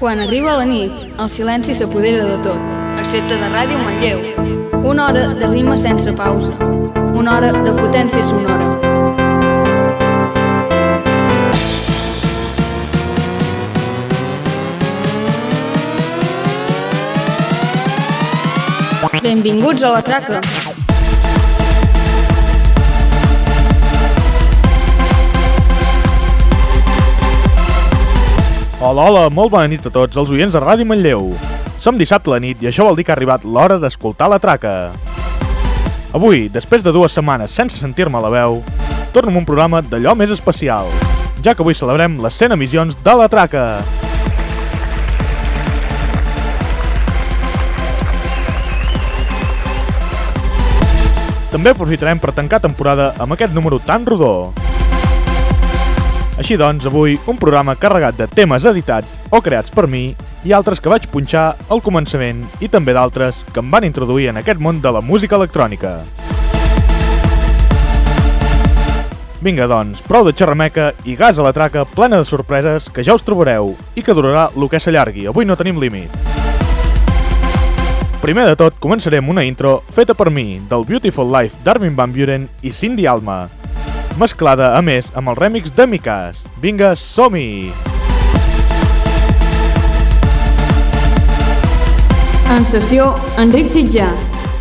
Quan arriba la nit, el silenci s'apodera de tot, excepte de Ràdio Manlleu. Una hora de rima sense pausa. Una hora de potència sonora. Benvinguts a la traca. Hola, hola, molt bona nit a tots els oients de Ràdio Manlleu. Som dissabte a la nit i això vol dir que ha arribat l'hora d'escoltar la traca. Avui, després de 2 setmanes sense sentir-me a la veu, torno amb un programa d'allò més especial, ja que avui celebrem les 100 emissions de la traca. També aprofitarem per tancar temporada amb aquest número tan rodó. Així doncs, avui, un programa carregat de temes editats o creats per mi i altres que vaig punxar al començament i també d'altres que em van introduir en aquest món de la música electrònica. Vinga, doncs, prou de xerrameca i gas a la traca plena de sorpreses que ja us trobareu i que durarà el que s'allargui, avui no tenim límit. Primer de tot, començaré amb una intro feta per mi, del Beautiful Life d'Armin van Buuren i Cindy Alma, mesclada, a més, amb el remix de Mikas. Vinga, som-hi! En sessió, Enric Sitjà.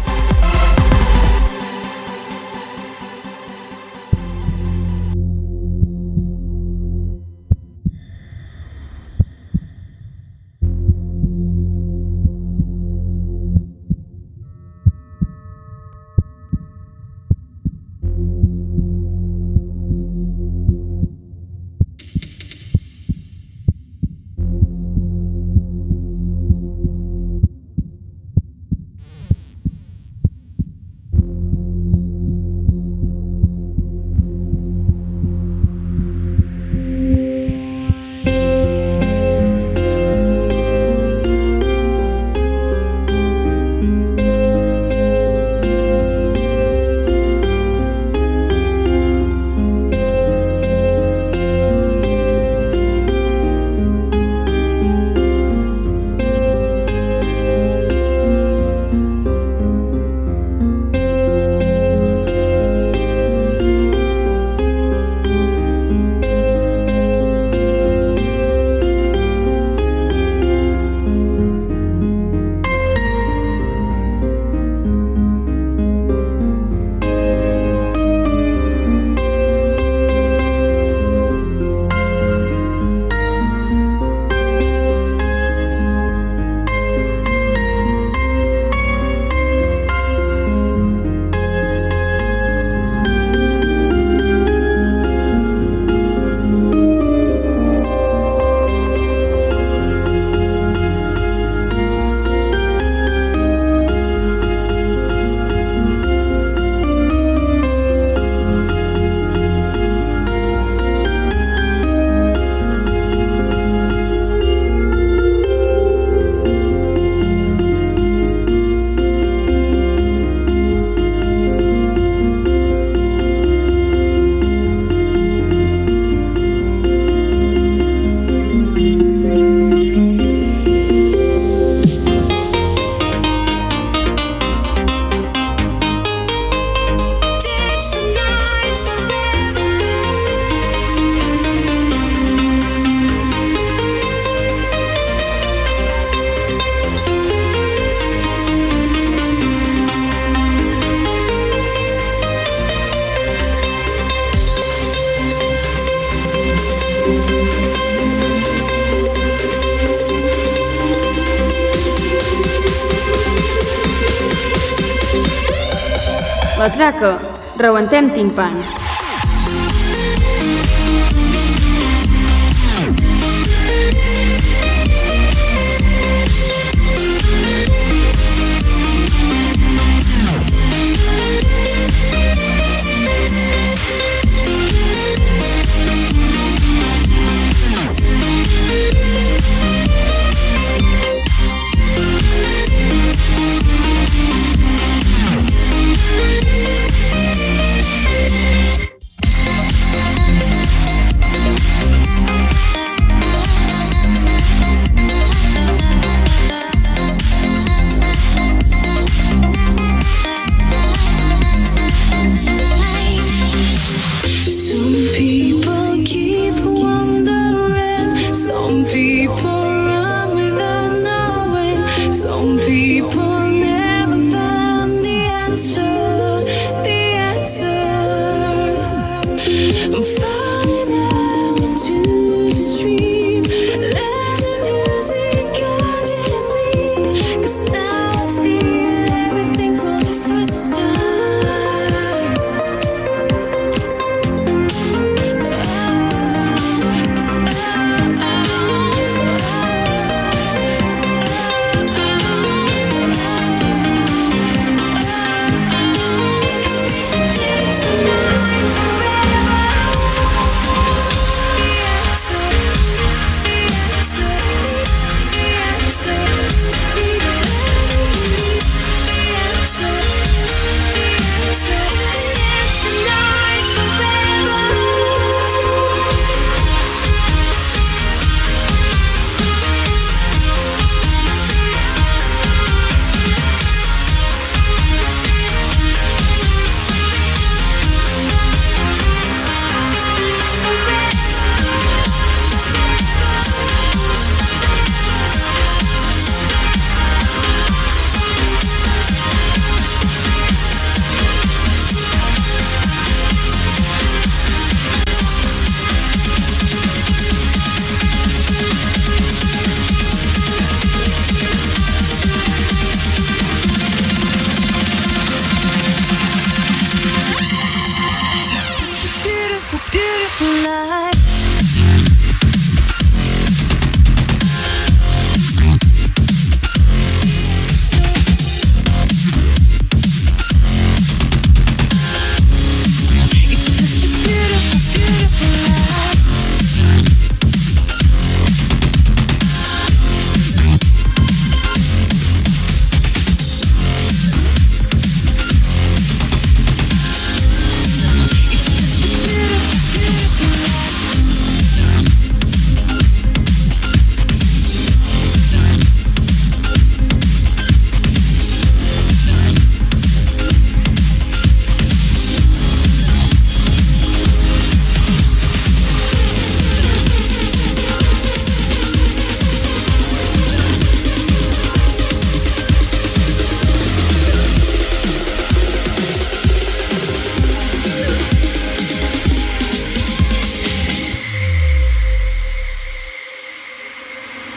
La traca, rebentem timpans.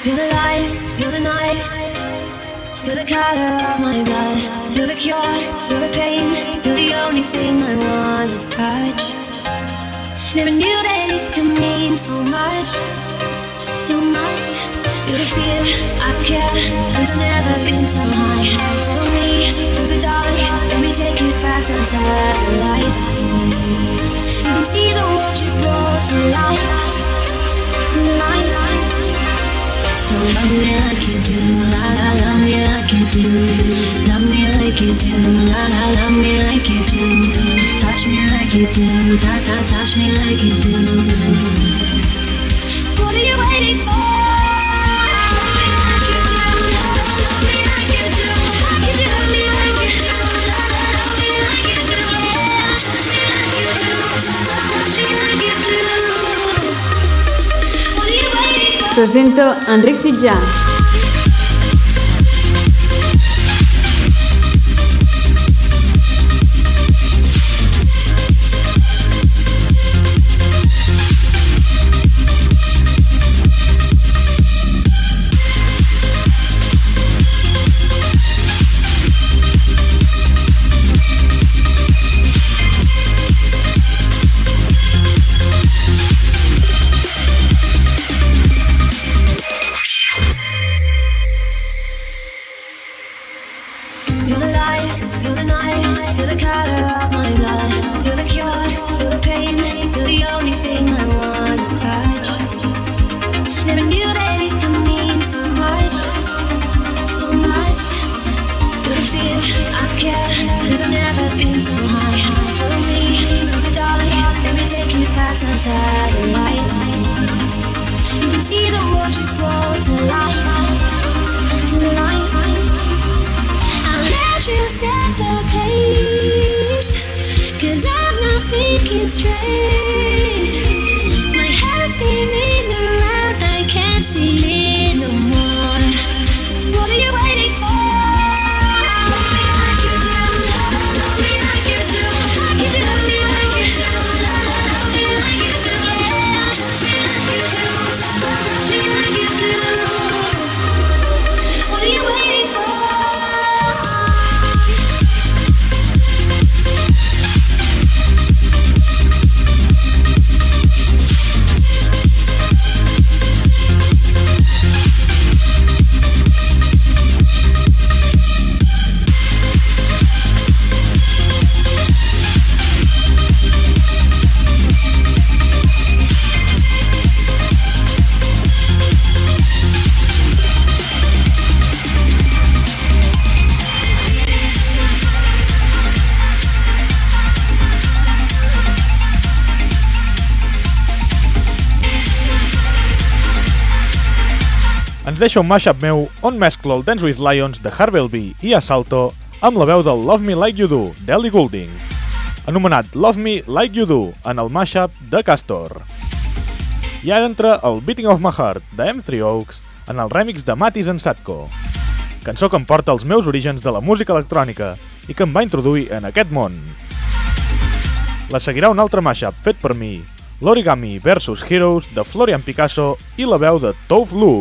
You're the light, you're the night, you're the color of my blood. You're the cure, you're the pain, you're the only thing I wanna touch. Never knew that it could mean so much, so much. You're the fear, I don't care, cause I've never been so high. Follow me through the dark, let me take you past the satellite. You can see the world you brought to life, to life. So love me like you do, la la, love me like you do. Love me like you do, la la, love me like you do. Touch me like you do, ta ta, touch me like you do. What are you waiting for? Presenta Enric Sitjà. Ens deixa un mashup meu on mesclo el Dance with Lions de Harvell B i Assalto amb la veu del Love Me Like You Do d'Ellie Goulding, anomenat Love Me Like You Do en el mashup de Castor. I ara entra el Beating of My Heart de M3 Oaks en el remix de Matis en Sadko, cançó que em porta als meus orígens de la música electrònica i que em va introduir en aquest món. La seguirà un altre mashup fet per mi, l'Origami vs Heroes de Florian Picasso i la veu de Tove Lo.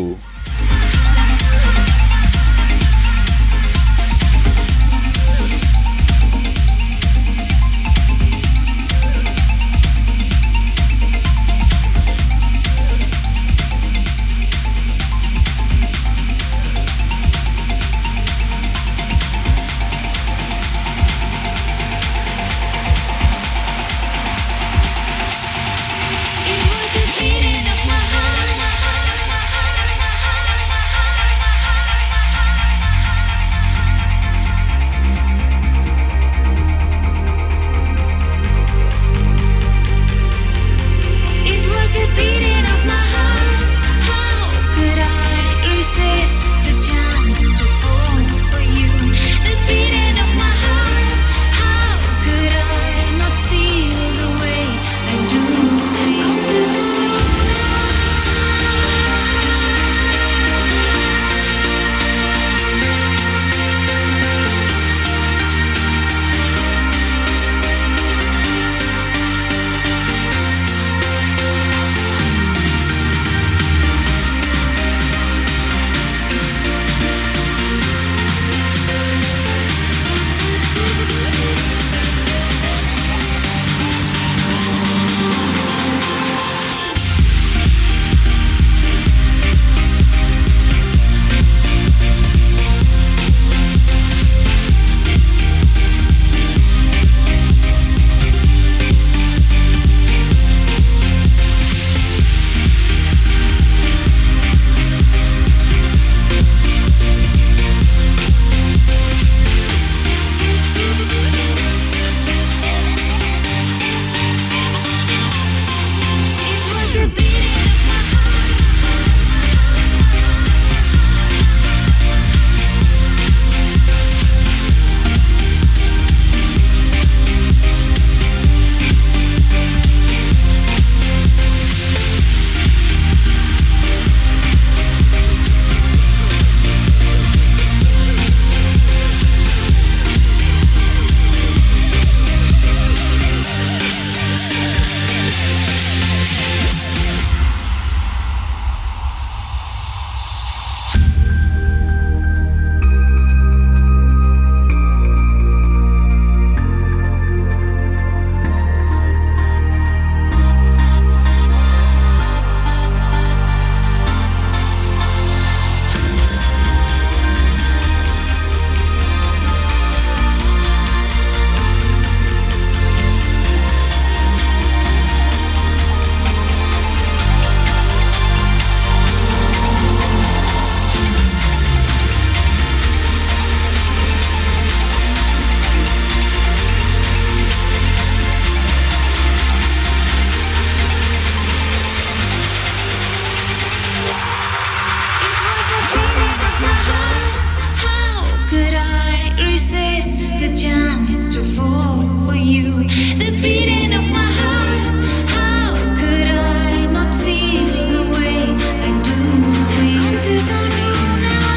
to fall for you. The beating of my heart, how could I not feel the way I do for you? Come to the room now.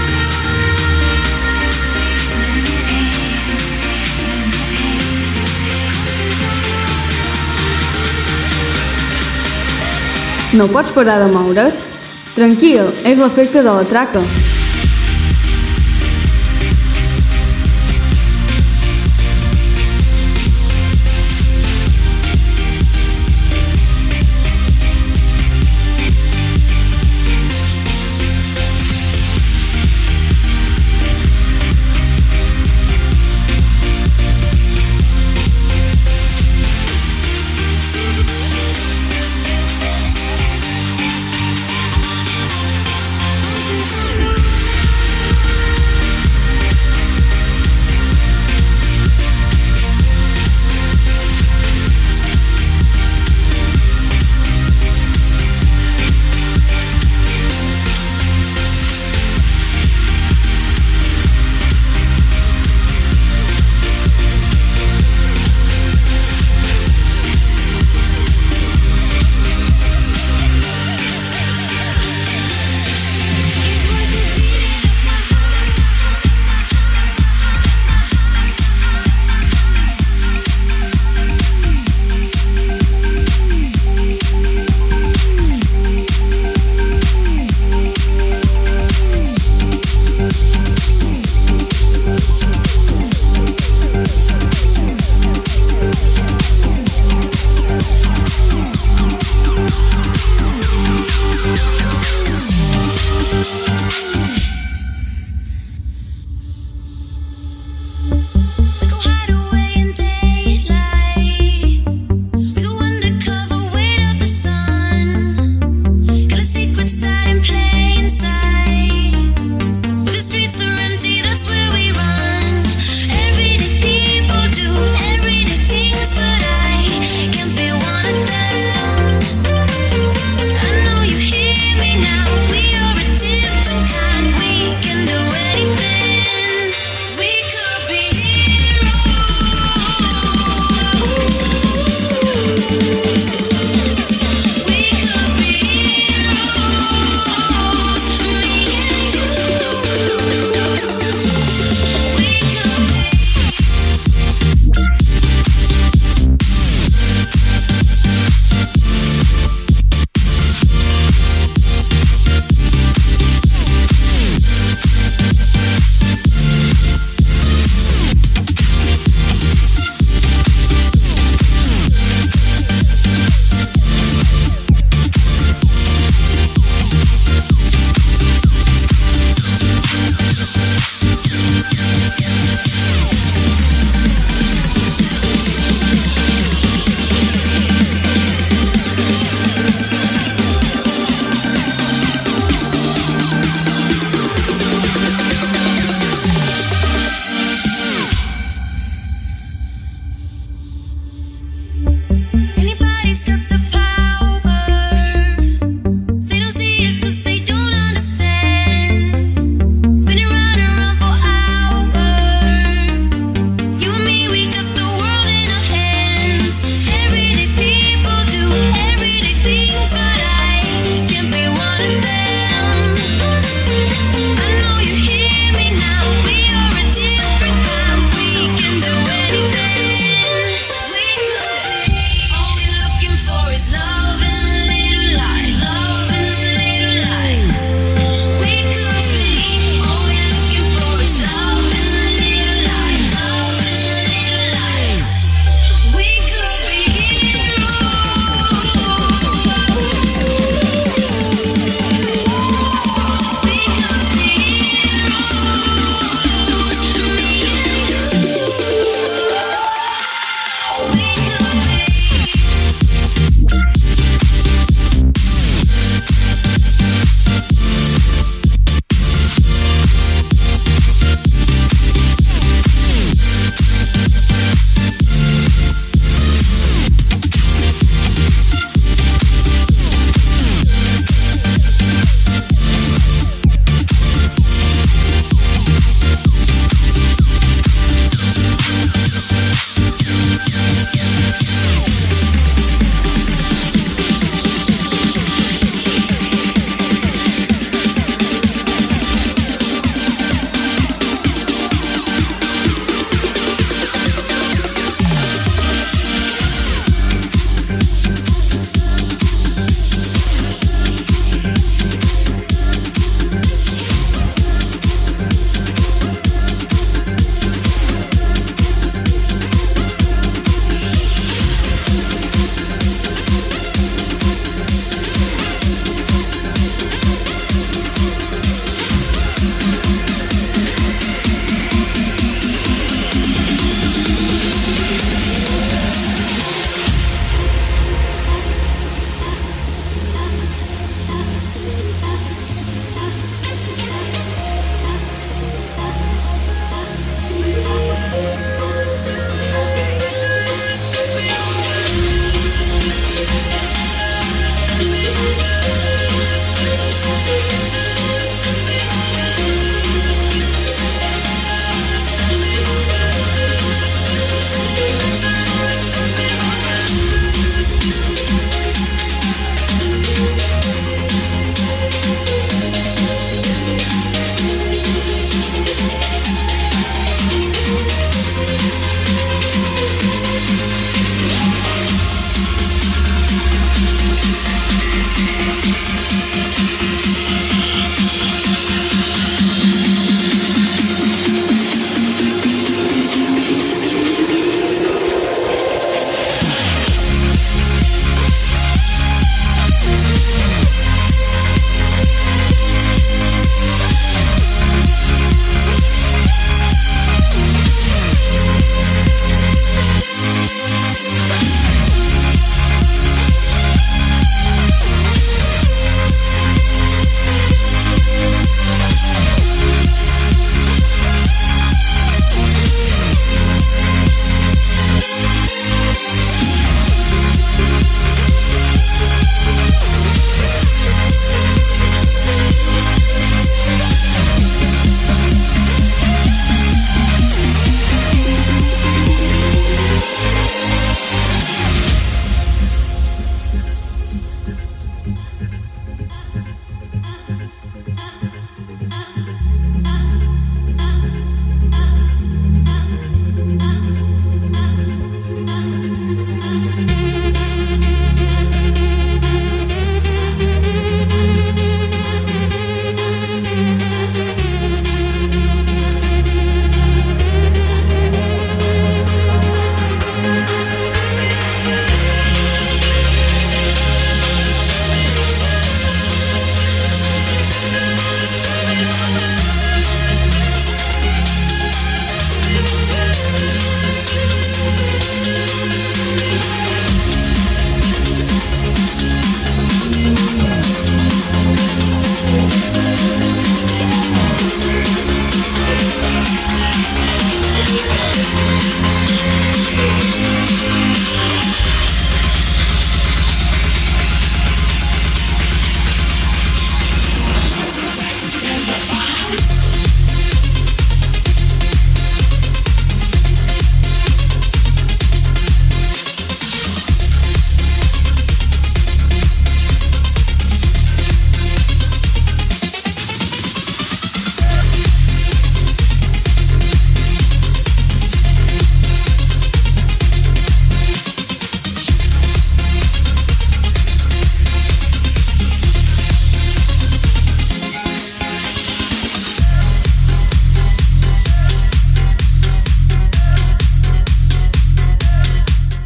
No pots parar de moure't? Tranquil, és l'efecte de la traca. Come to the room.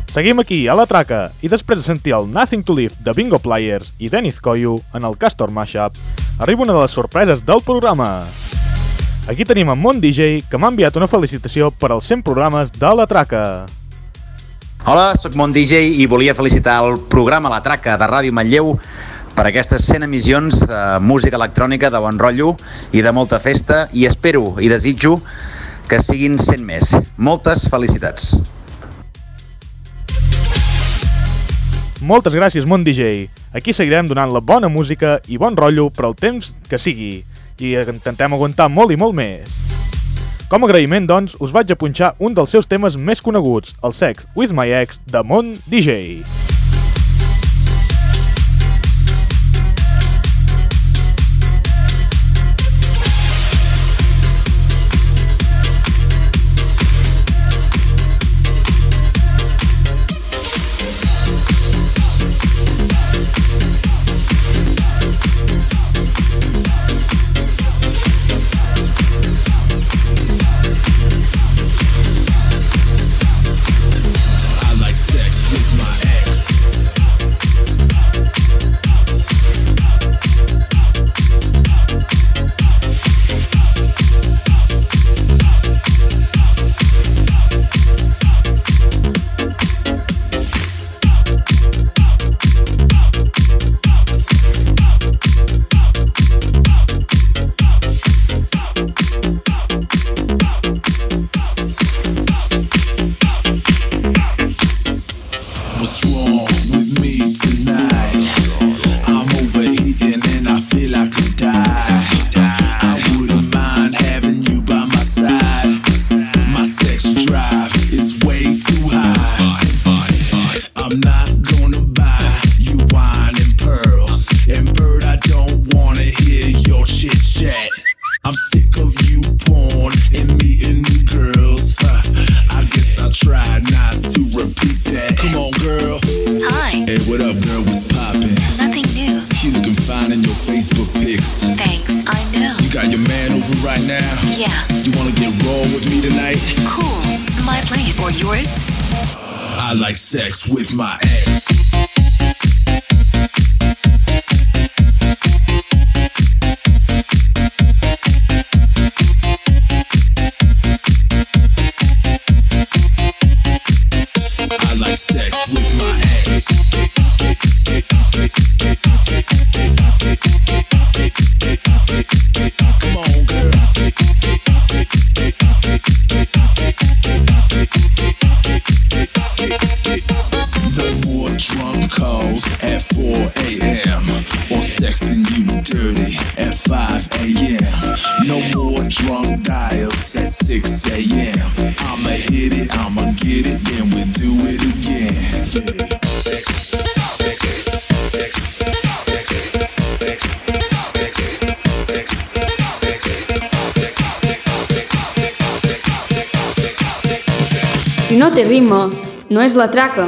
Seguim aquí, a la traca, i després de sentir el Nothing to Live de Bingo Players i Dennis Koyu en el Castor Mashup, arriba una de les sorpreses del programa. Aquí tenim en Mont DJ, que m'ha enviat una felicitació per als 100 programes de la traca. Hola, sóc Mont DJ i volia felicitar el programa La Traca de Ràdio Manlleu per aquestes 100 emissions de música electrònica de bon rotllo i de molta festa, i espero i desitjo que siguin 100 més. Moltes felicitats. Moltes gràcies, Mont DJ. Aquí seguirem donant la bona música i bon rotllo per al temps que sigui, i intentem aguantar molt i molt més. Com a agraïment, doncs, us vaig a punxar un dels seus temes més coneguts, el Sex With My Ex de Mont DJ. Sex with my ex. I like sex with my ex. Come on, girl. Drunk calls at 4 a.m. or sexting you dirty at 5 a.m. No more drunk dials at 6 a.m. I'ma hit it, I'ma get it, then we do it again. Si no té ritme, no és la traca.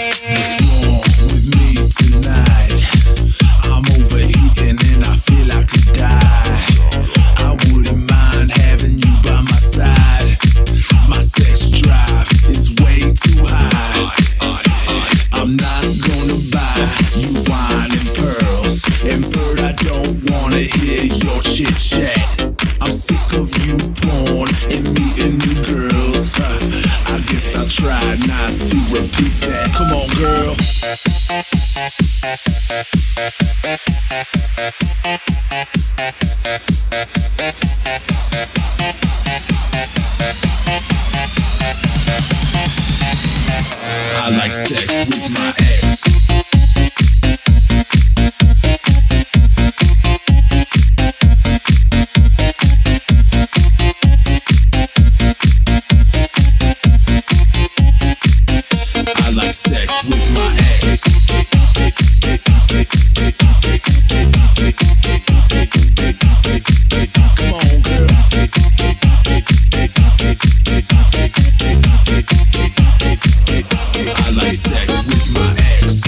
I like sex with my ex. I like sex with my ex. Come on, girl. I like sex with my ex.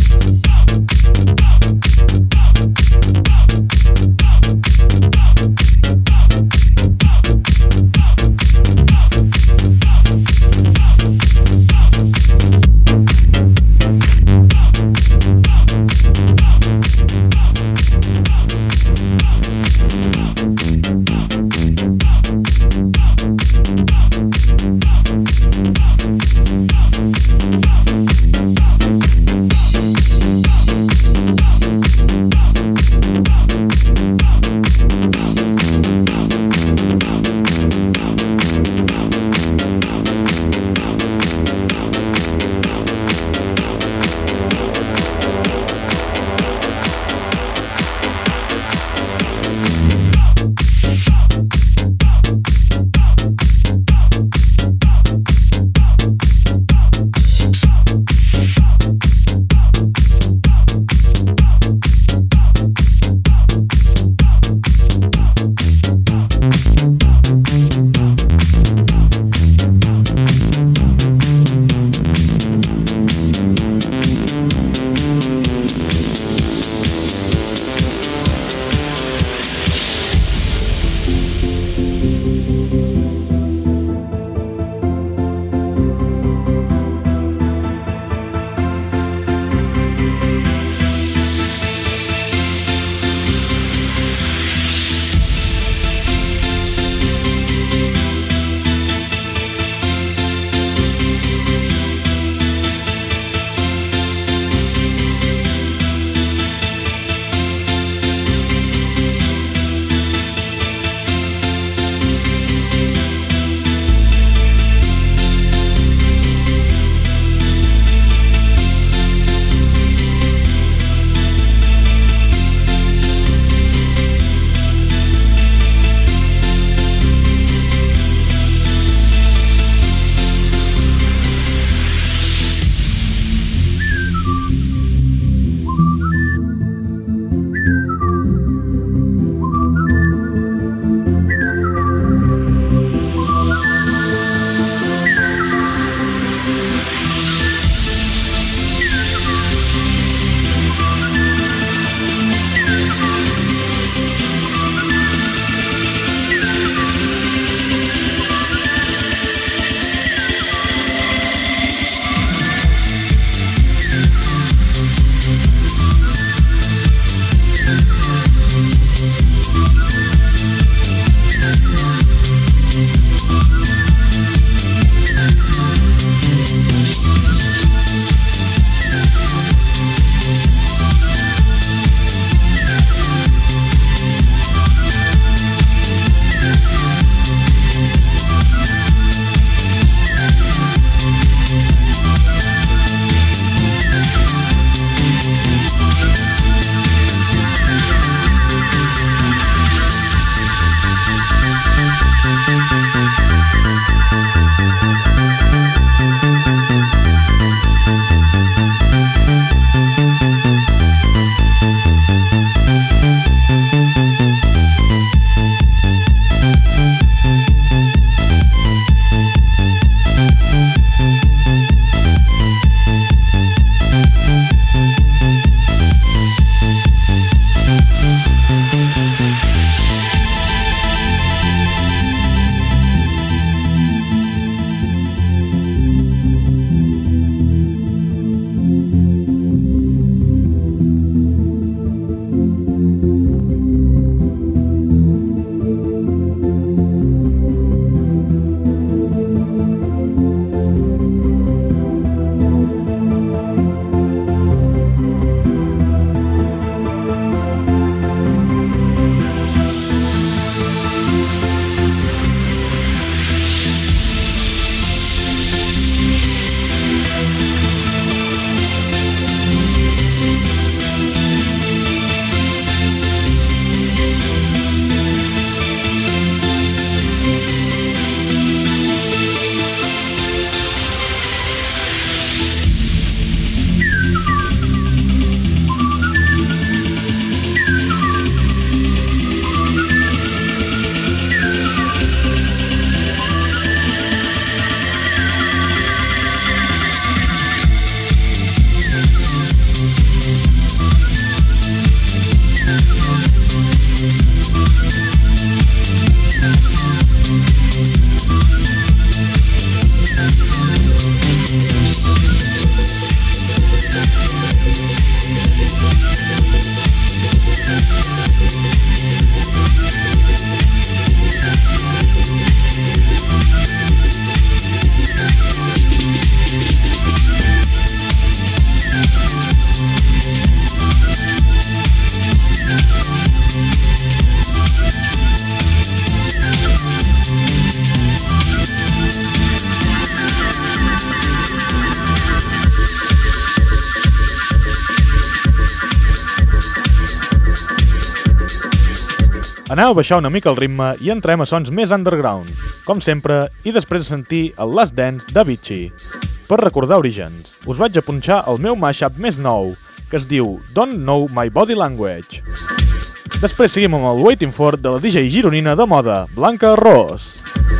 Aneu a baixar una mica el ritme i entrem a sons més underground, com sempre, i després de sentir el Last Dance d'Avicii. Per recordar orígens, us vaig a punxar el meu mashup més nou, que es diu Don't Know My Body Language. Després seguim amb el Waiting For de la DJ gironina de moda, Blanca Ros.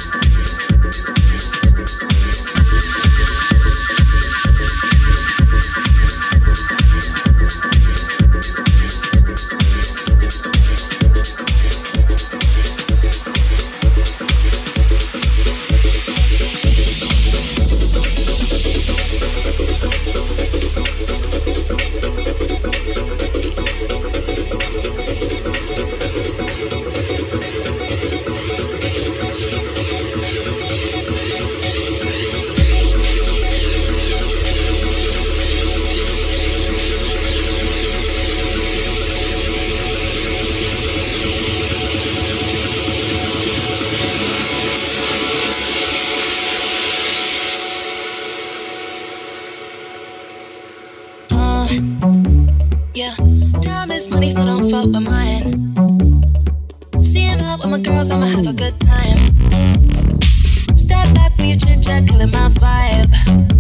Yeah, time is money, so don't fuck with mine. Seeing out with my girls, I'ma have a good time. Step back with your chit chat, killing my vibe.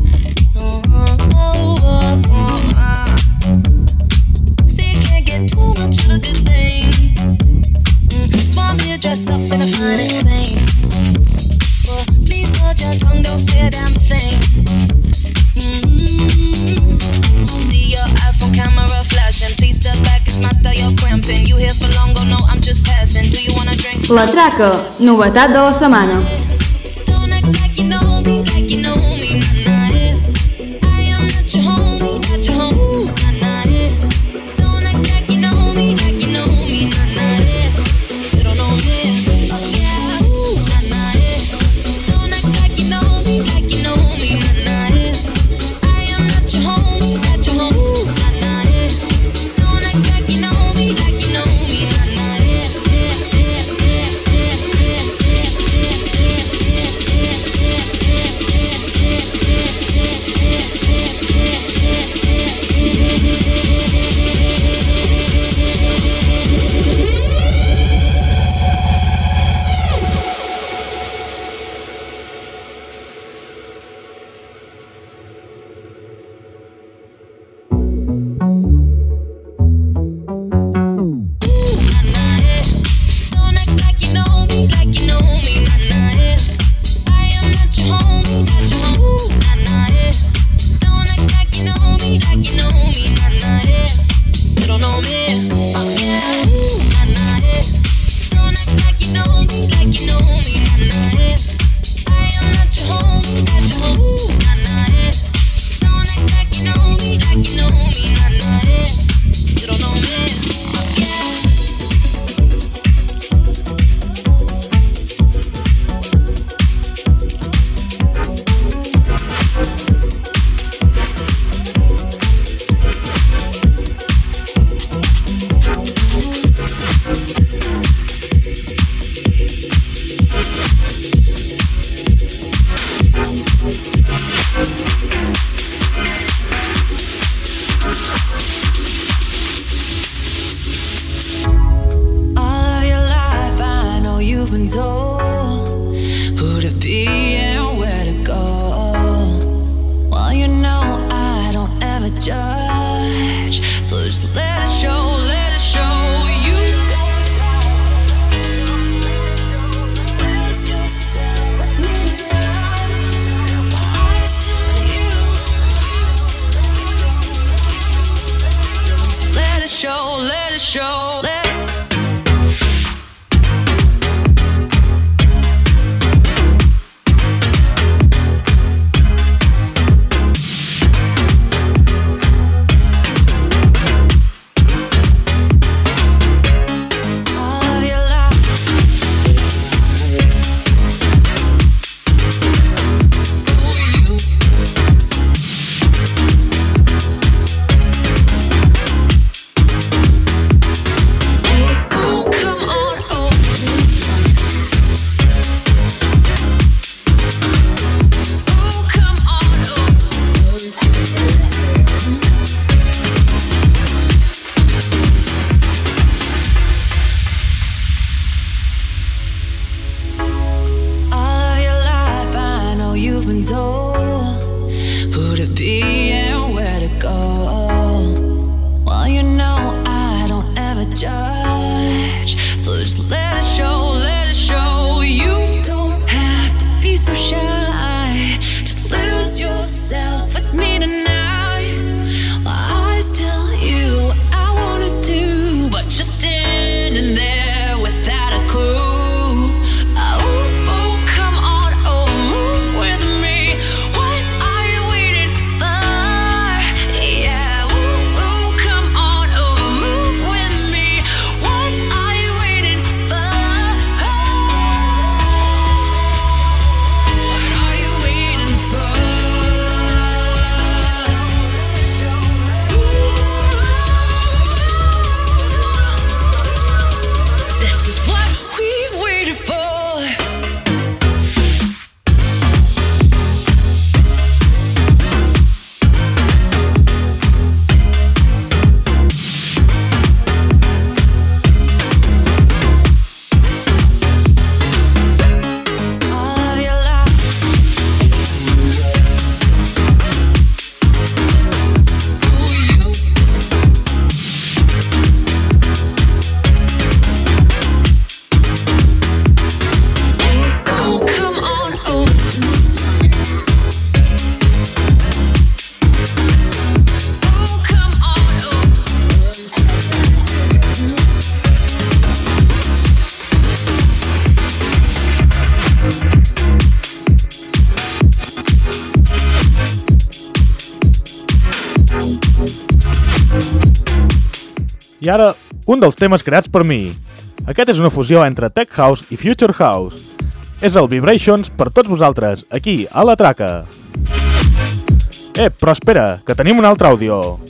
See, you can't get too much of a good thing. Swam here dressed up in the finest things. Please hold your tongue, don't say a damn thing. See your iPhone camera flashing. Please step back, it's my style, you're cramping. You here for long, oh no, I'm just passing. Do you wanna drink? La Traca, novetat de la setmana. Don't act like you know me, like you know me, nah, nah, yeah. I am not your homie, not your homie, nah, nah, yeah. Don't act like you know me, nah, nah, yeah. You don't know me, oh yeah, ooh, nah, nah, yeah. Don't act like you know me, nah, nah, yeah. I am not your homie, nah, nah, yeah. Don't act like you know me, nah, nah, yeah. Yeah, yeah, yeah, yeah, yeah, yeah, yeah. Told who to be and where to go. Well, you know I don't ever judge, so just let it show, let it show. You lose yourself, eyes tell you. Let it show, let it show, let it. I ara, un dels temes creats per mi. Aquest és una fusió entre Tech House i Future House. És el Vibrations per tots vosaltres, aquí, a La Traca. Però espera, que tenim un altre àudio.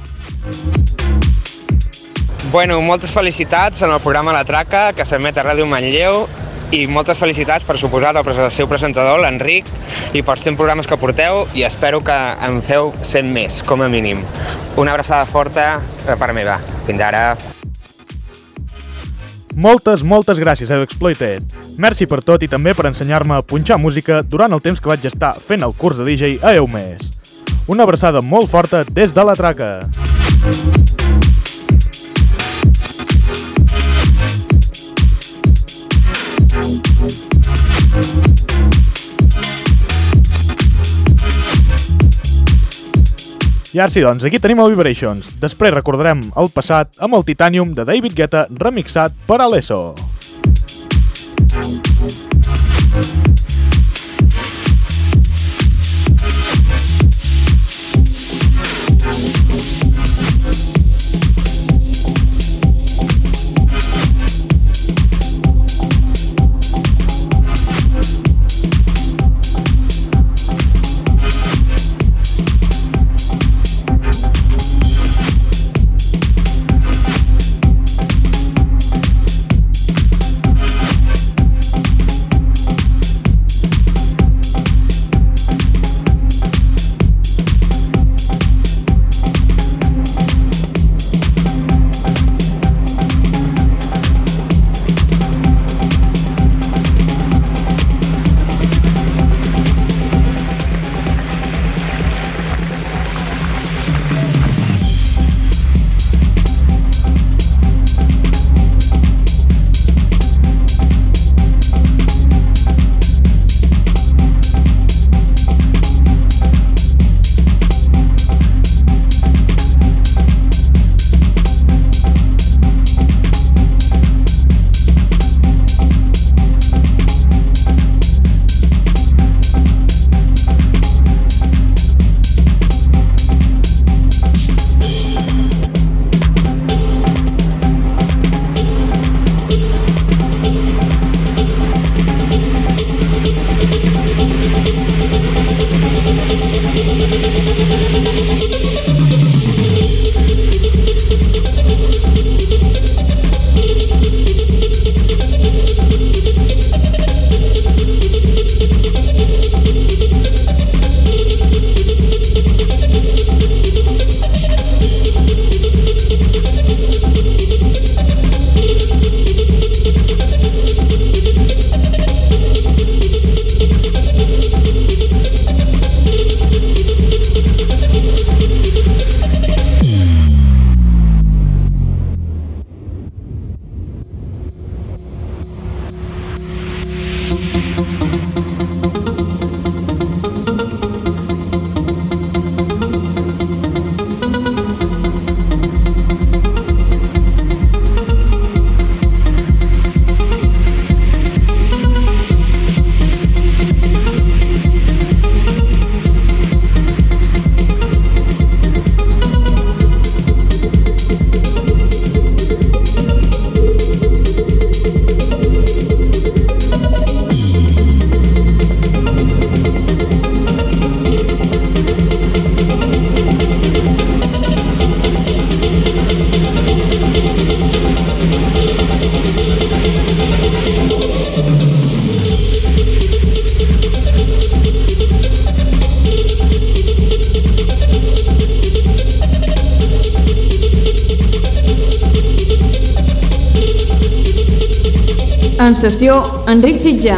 Bueno, moltes felicitats en el programa La Traca, que s'emet a Ràdio Manlleu, i moltes felicitats, per suposat, al seu presentador, l'Enric, i pels 100 programes que porteu, i espero que en feu 100 més, com a mínim. Una abraçada forta de part meva. Fins ara. Moltes gràcies, Exploited. Merci per tot i també per ensenyar-me a punxar música durant el temps que vaig estar fent el curs de DJ a EUMES. Una abraçada molt forta des de La Traca. I ara sí, doncs, aquí tenim el Vibrations. Després recordarem el passat amb el Titanium de David Guetta remixat per Alesso. sessió Enric Sitjà.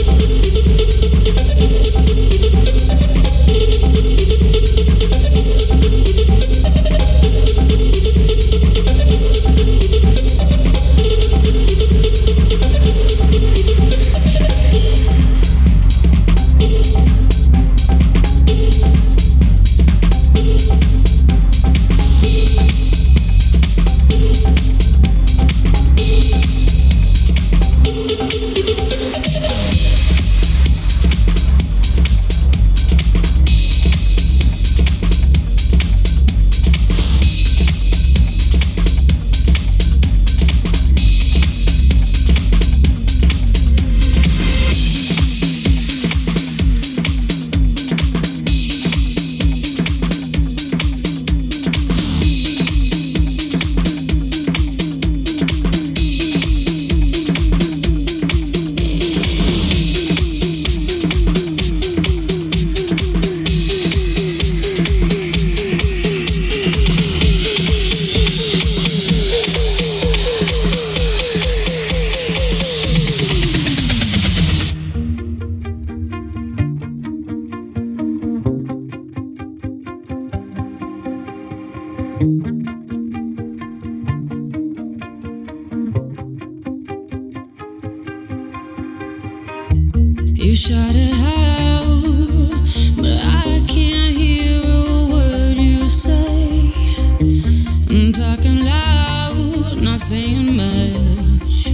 You shout it out, but I can't hear a word you say. I'm talking loud, not saying much.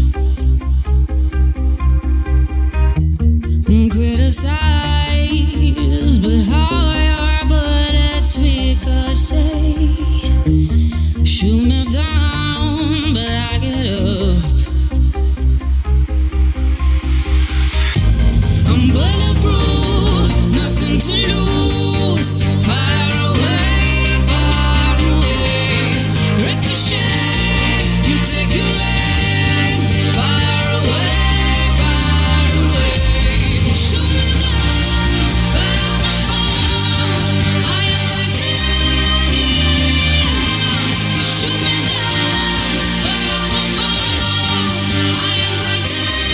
Criticize, but how your bullets ricochet. Shoot me down, but I get up. I'm bulletproof, nothing to lose. Far away, ricochet. You take your aim. Far away. Shoot me down, but I won't fall. I am titanium. You shoot me down, but I won't fall. I am titanium.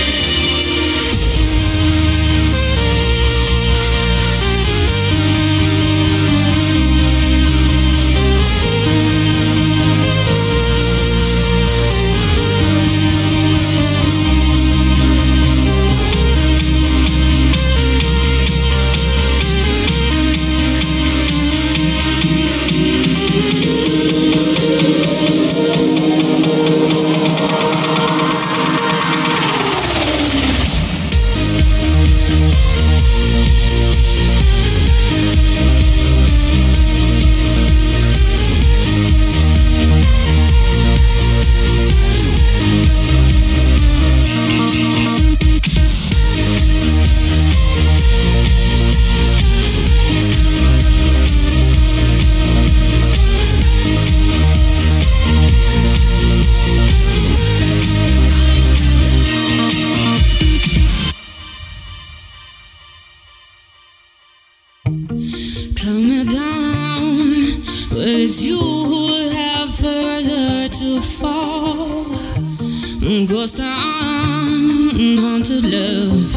Coming down, but it's you who have further to fall. Ghost town, haunted love.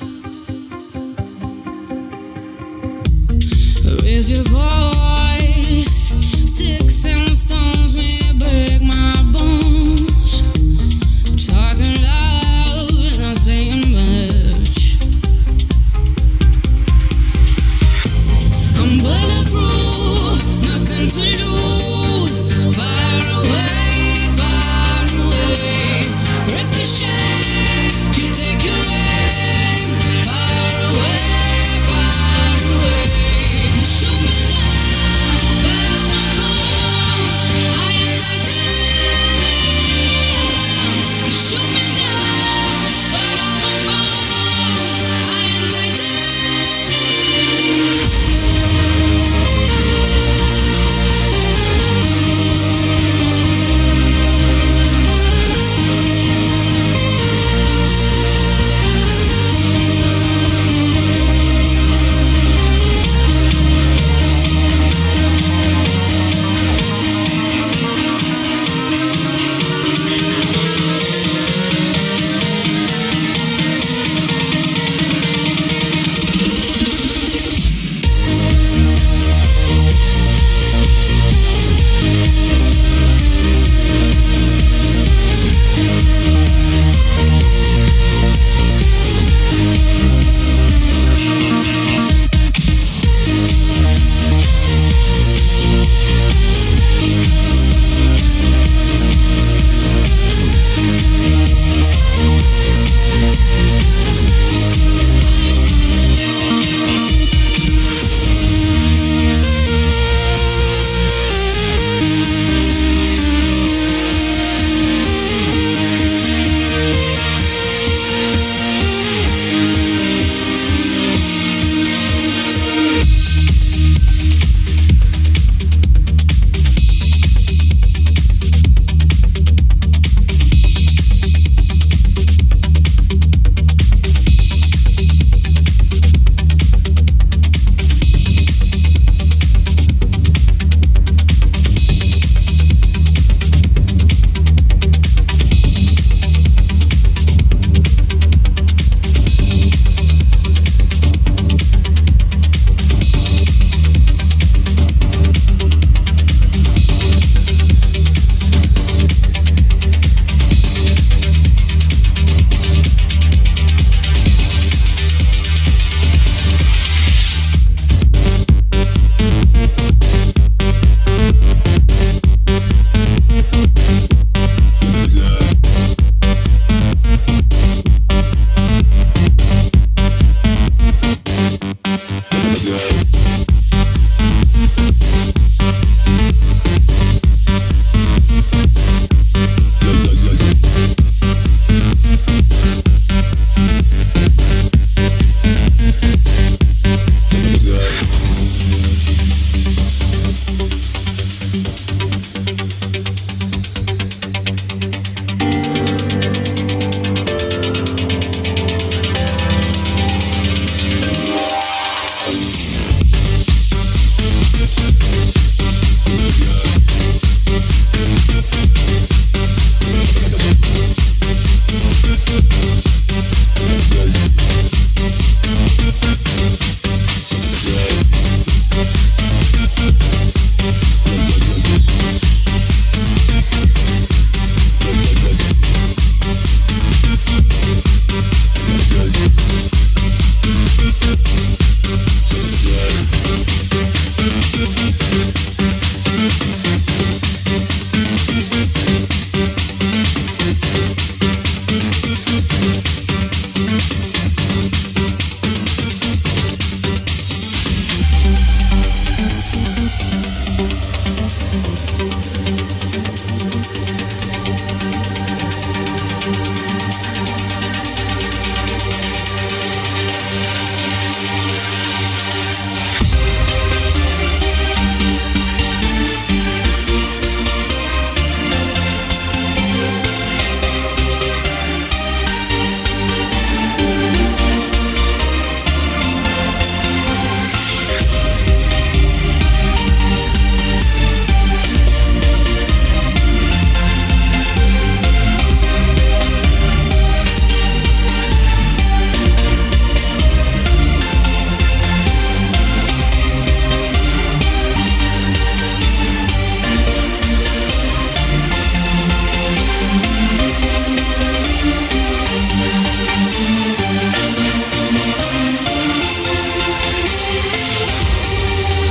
Raise your voice, sticks and stones may break my bones. Talking loud, not saying much. I'm bulletproof, nothing to lose. Far away, ricochet. You take your aim. Far away, shoot me down.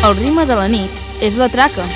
El ritme de la nit és la traca.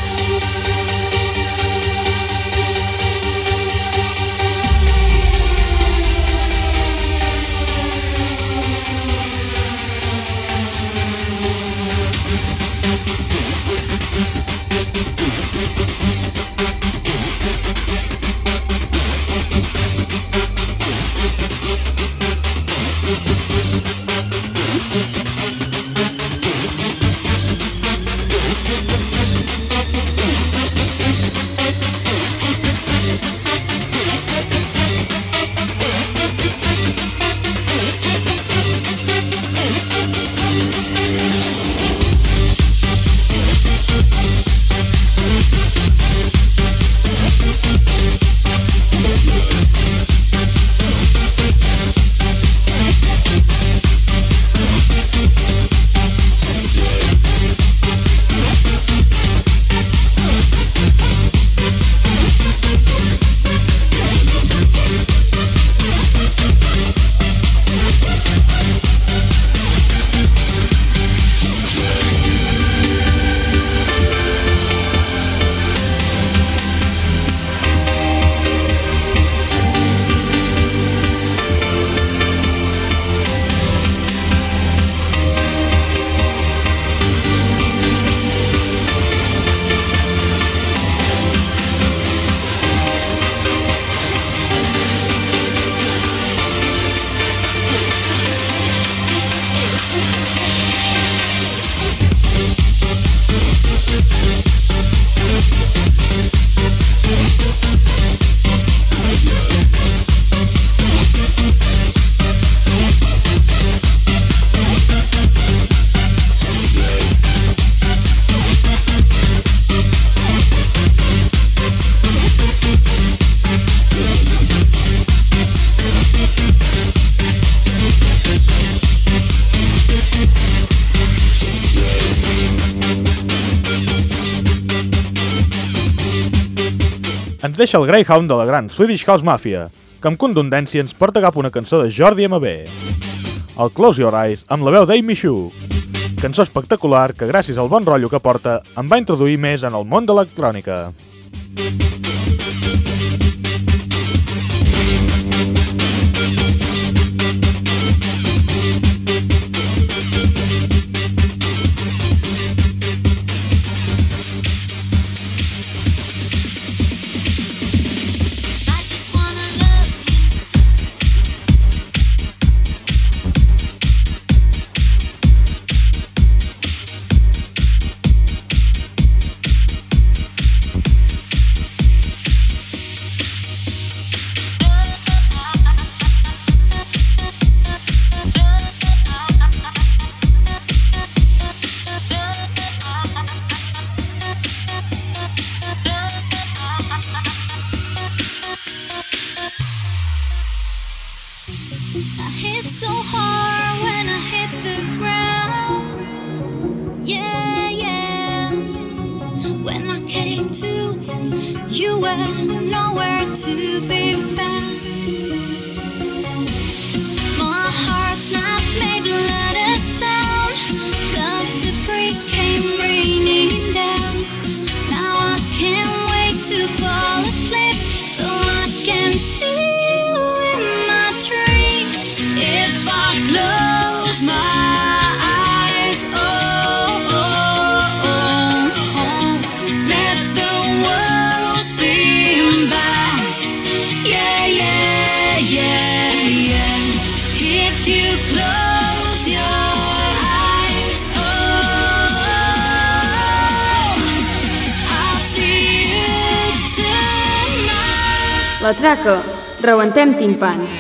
Ens deixa el Greyhound de la gran Swedish House Mafia, que amb contundència ens porta cap a una cançó de Jordi M.B. El Close Your Eyes amb la veu d'Amy Shue. Cançó espectacular que gràcies al bon rotllo que porta em va introduir més en el món de l'electrònica. La traca, rebentem timpans.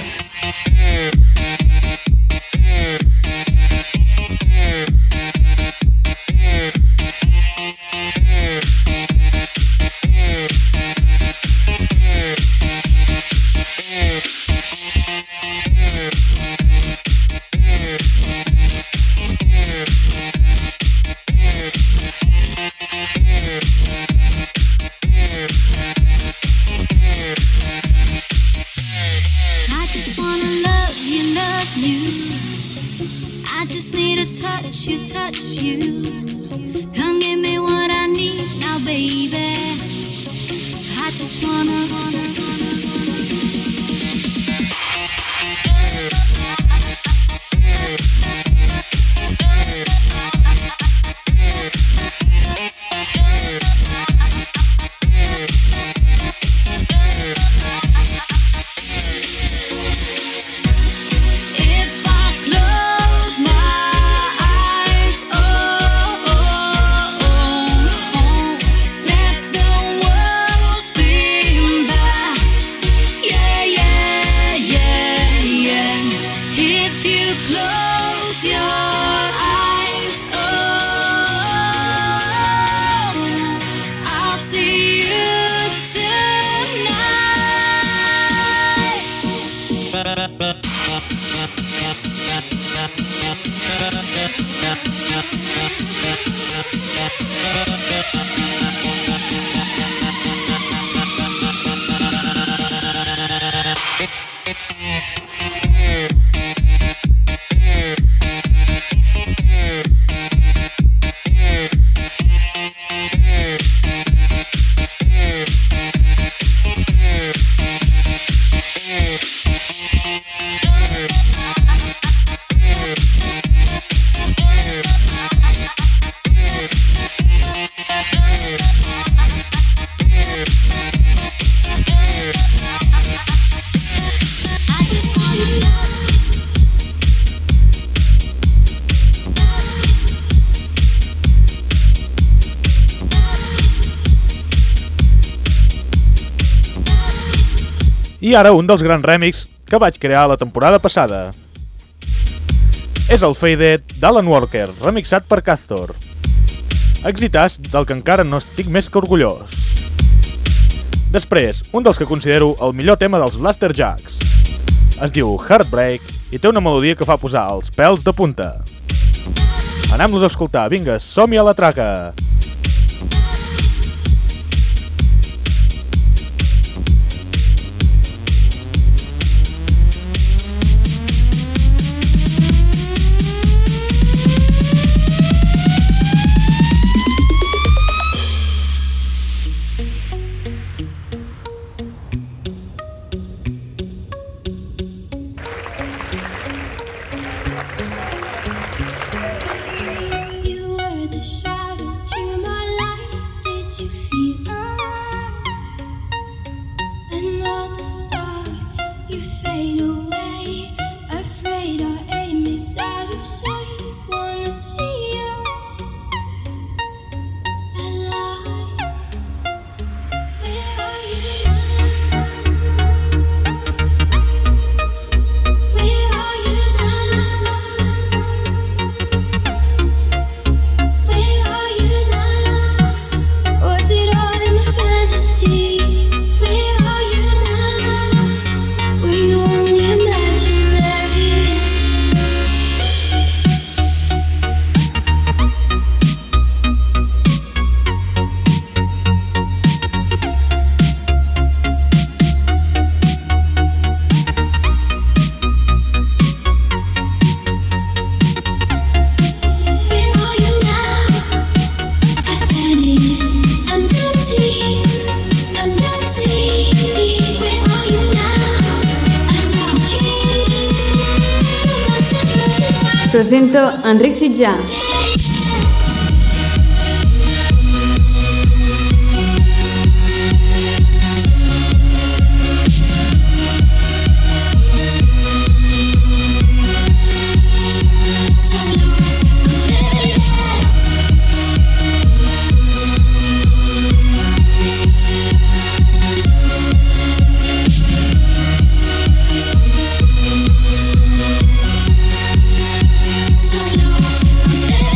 I just need to touch you. Come give me what I need now, baby. I just wanna. If I close my eyes, let the world spin by. Yeah, yeah, yeah, yeah. If you close your eyes, I'll see you tonight. I just wanna know. I ara un dels grans remix que vaig crear la temporada passada. És el Faded d'Alan Walker, remixat per Castor. Exitàs del que encara no estic més que orgullós. Després, un dels que considero el millor tema dels Blaster Jacks. Es diu Heartbreak i té una melodia que fa posar els pèls de punta. Anem-los a escoltar, vinga, som-hi a la traca! You were the shadow to my light. Did you feel us? Another star, you fade away. Afraid our aim is out of sight. Wanna see you alive. Where are you now? Where are you now? Where are you now? Was it all in my fantasy? Where are you now? Were you only imaginary? Where are you now? Atlantis, under sea, under sea. Where are you now? Another dream. The monsters running wild. Presenta Enric Sitjà. So lost, I'm so lost, I'm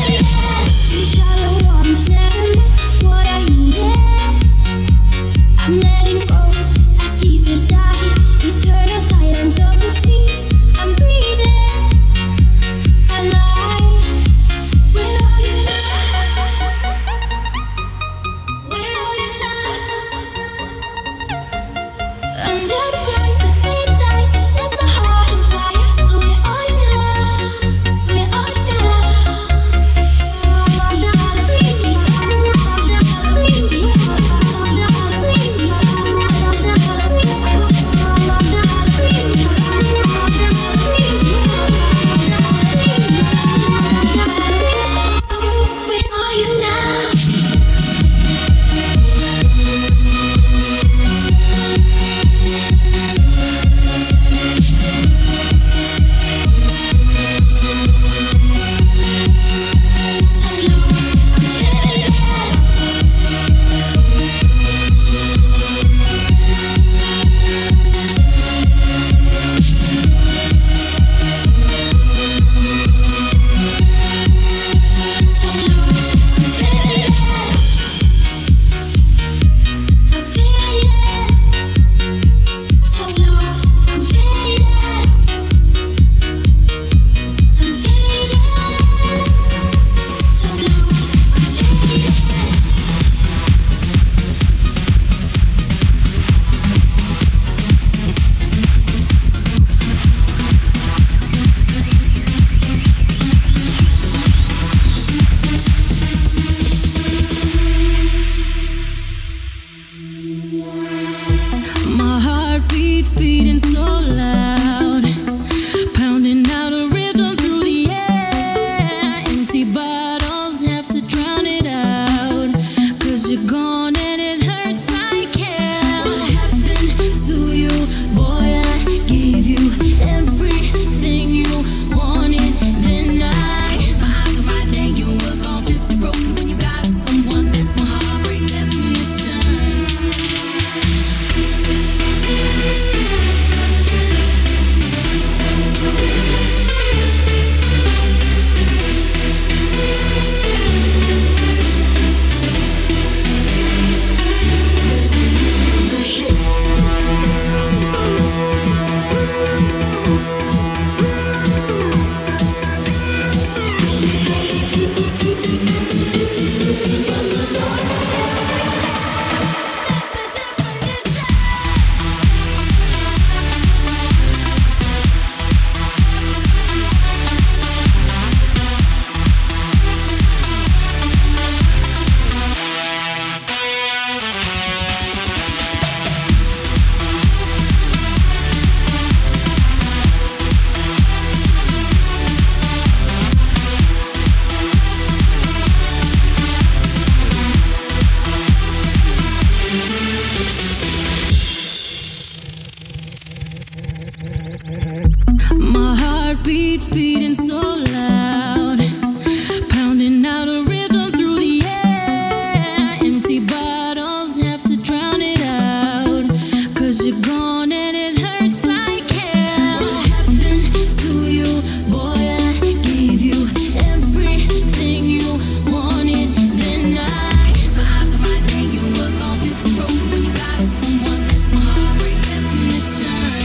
heartbeats beating so loud, pounding out a rhythm through the air. Empty bottles have to drown it out, 'cause you're gone and it hurts like hell. What happened to you, boy? I gave you everything you wanted. Then I closed my eyes and right there you were gone, flipped and broke. When you got someone that's my heartbreak definition.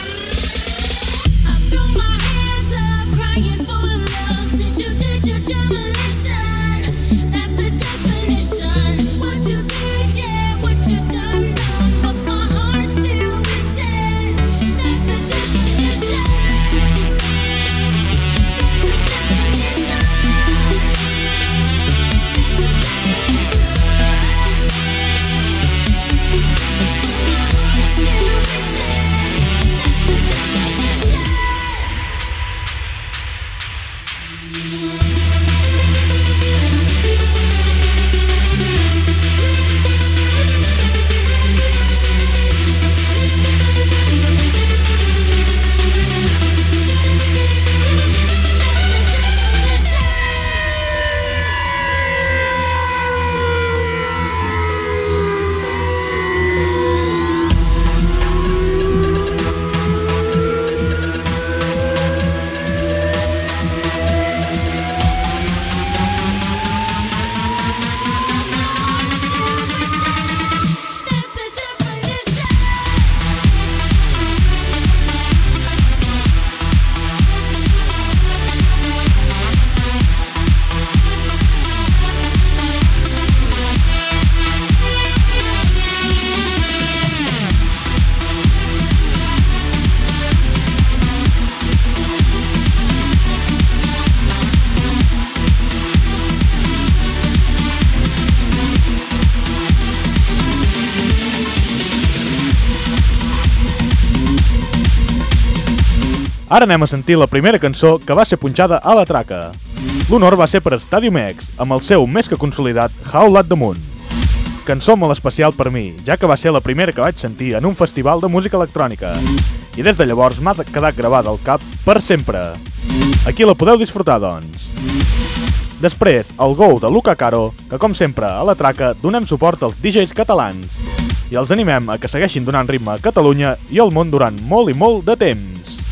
I threw my hands up, crying for love since you did your demolition. That's the definition. What you did, yeah, what you done, but my heart still wishes. That's the definition. That's the definition. Ara anem a sentir la primera cançó que va ser punxada a la traca. L'honor va ser per Stadium X, amb el seu més que consolidat Howl at the Moon. Cançó molt especial per mi, ja que va ser la primera que vaig sentir en un festival de música electrònica. I des de llavors m'ha quedat gravada al cap per sempre. Aquí la podeu disfrutar, doncs. Després, el Go de Luca Caro, que com sempre a la traca donem suport als DJs catalans. I els animem a que segueixin donant ritme a Catalunya i al món durant molt i molt de temps.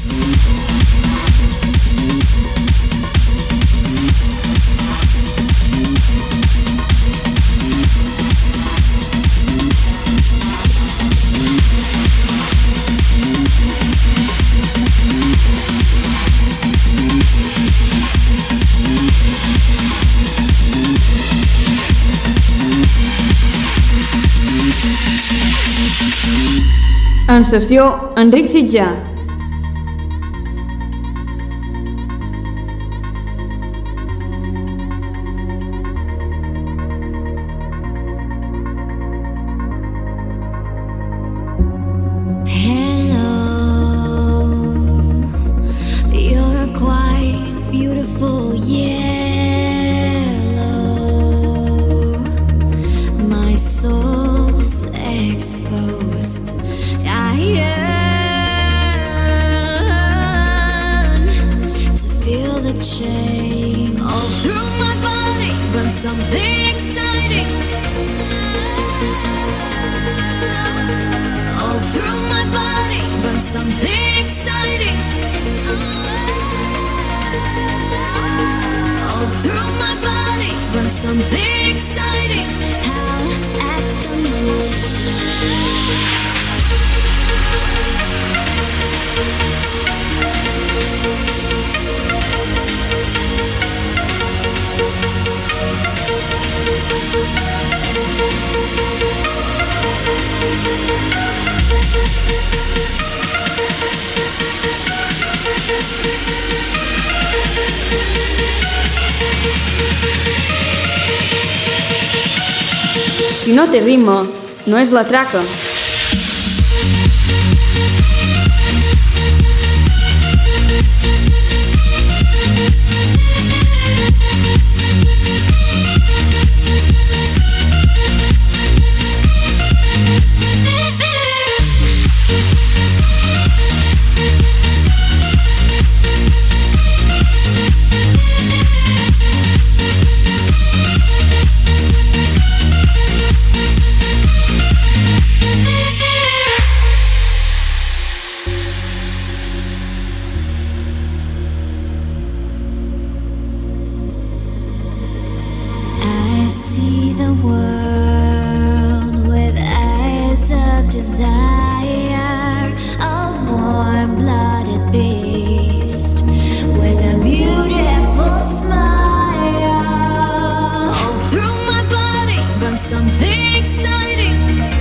En sessió, Enric Sitjà. Si no té ritme, no és la traca. a world with eyes of desire, a warm-blooded beast with a beautiful smile. All through my body burns something exciting.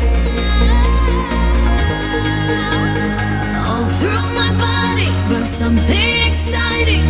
All through my body burns something exciting.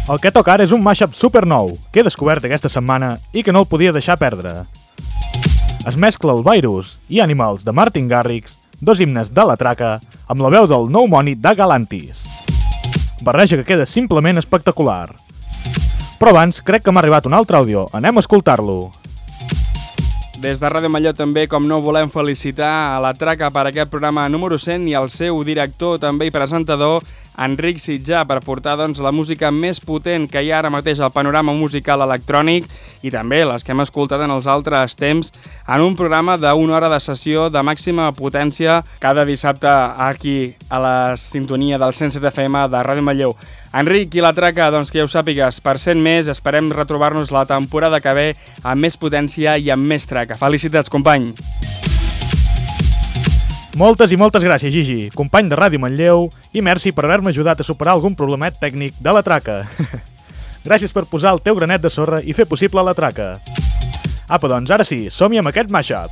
El que toca ara és un mashup super nou, que he descobert aquesta setmana i que no el podia deixar perdre. Es mescla el Virus i Animals de Martin Garrix, dos himnes de la traca, amb la veu del Nou Money de Galantis. Barreja que queda simplement espectacular. Però abans crec que m'ha arribat un altre àudio, anem a escoltar-lo. Des de Ràdio Manlleu també, com no, volem felicitar a la traca per aquest programa número 100 i al seu director també i presentador, Enric Sitjà, per portar la música més potent que hi ha ara mateix al panorama musical electrònic i també les que hem escoltat en els altres temps en un programa d'una hora de sessió de màxima potència cada dissabte aquí a la sintonia del 107 FM de Ràdio Manlleu. Enric i la traca, que ja ho sàpigues, per 100 més, esperem retrobar-nos la temporada que ve amb més potència i amb més traca. Felicitats, company! Moltes i moltes gràcies, Gigi, company de Ràdio Manlleu, i merci per haver-me ajudat a superar algun problemet tècnic de la traca. Gràcies per posar el teu granet de sorra i fer possible la traca. Apa, doncs, ara sí, som-hi amb aquest mashup.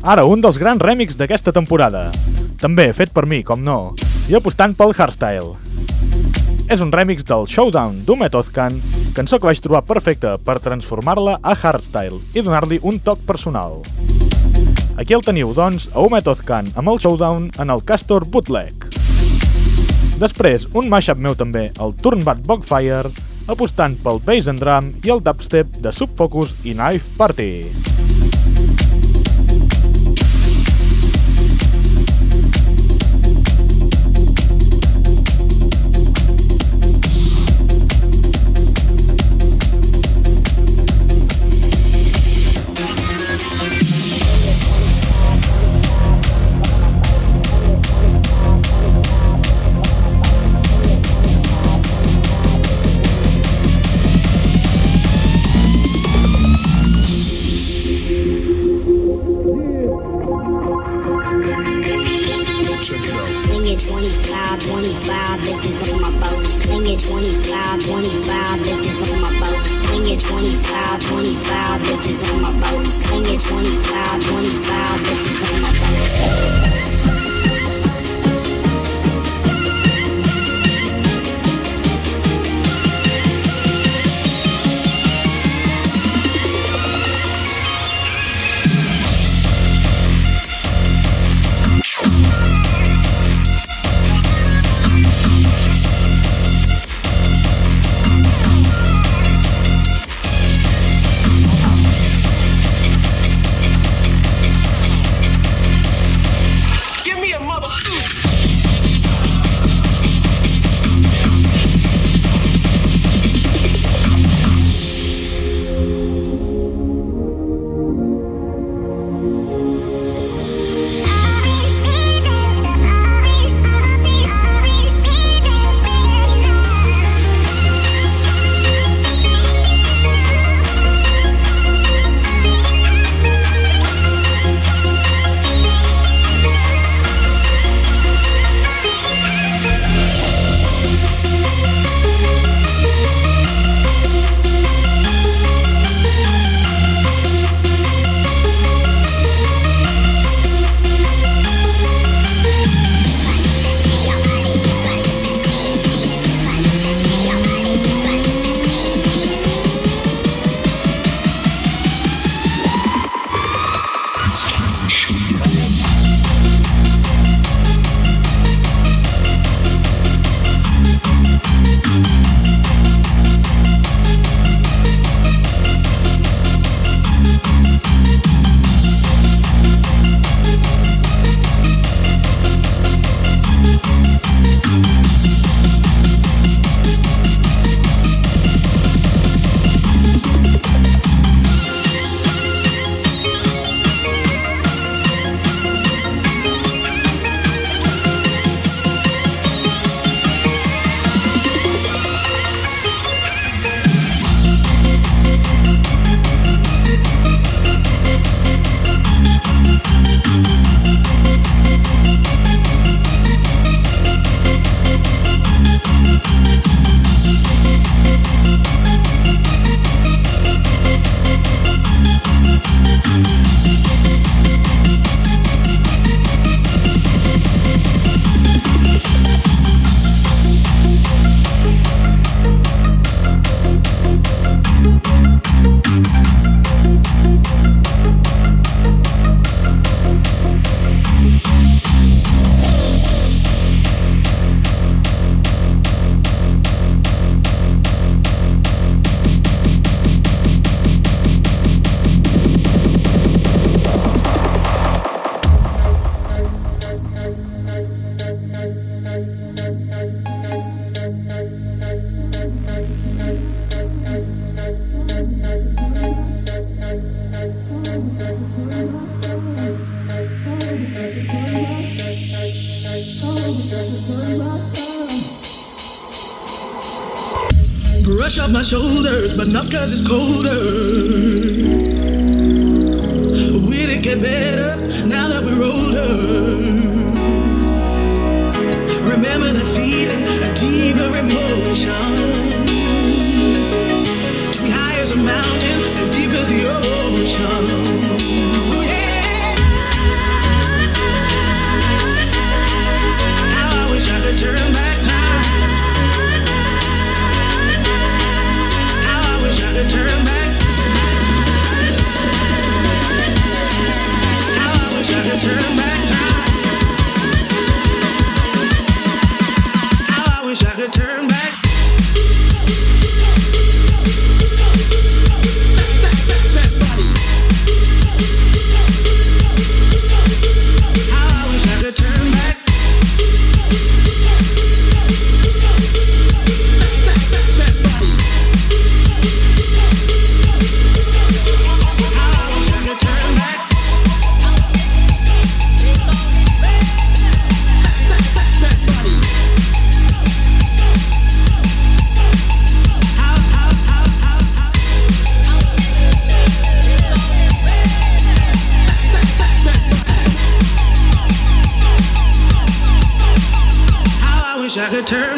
Ara, un dels grans rèmix d'aquesta temporada. També fet per mi, com no, i apostant pel hardstyle. És un rèmix del Showdown d'Ume Tozcan, cançó que vaig trobar perfecta per transformar-la a hardstyle i donar-li un toc personal. Aquí el teniu, doncs, a Ume Tozcan amb el Showdown en el Castor Bootleg. Després, un mashup meu també, el Turnbat Bogfire, apostant pel bass and drum i el dubstep de Subfocus i Knife Party. Brush off my shoulders, but not 'cause it's colder. Will it get better now that we're older? Remember that feeling, a deeper emotion. To be high as a mountain, as deep as the ocean. Yeah. wish I could turn.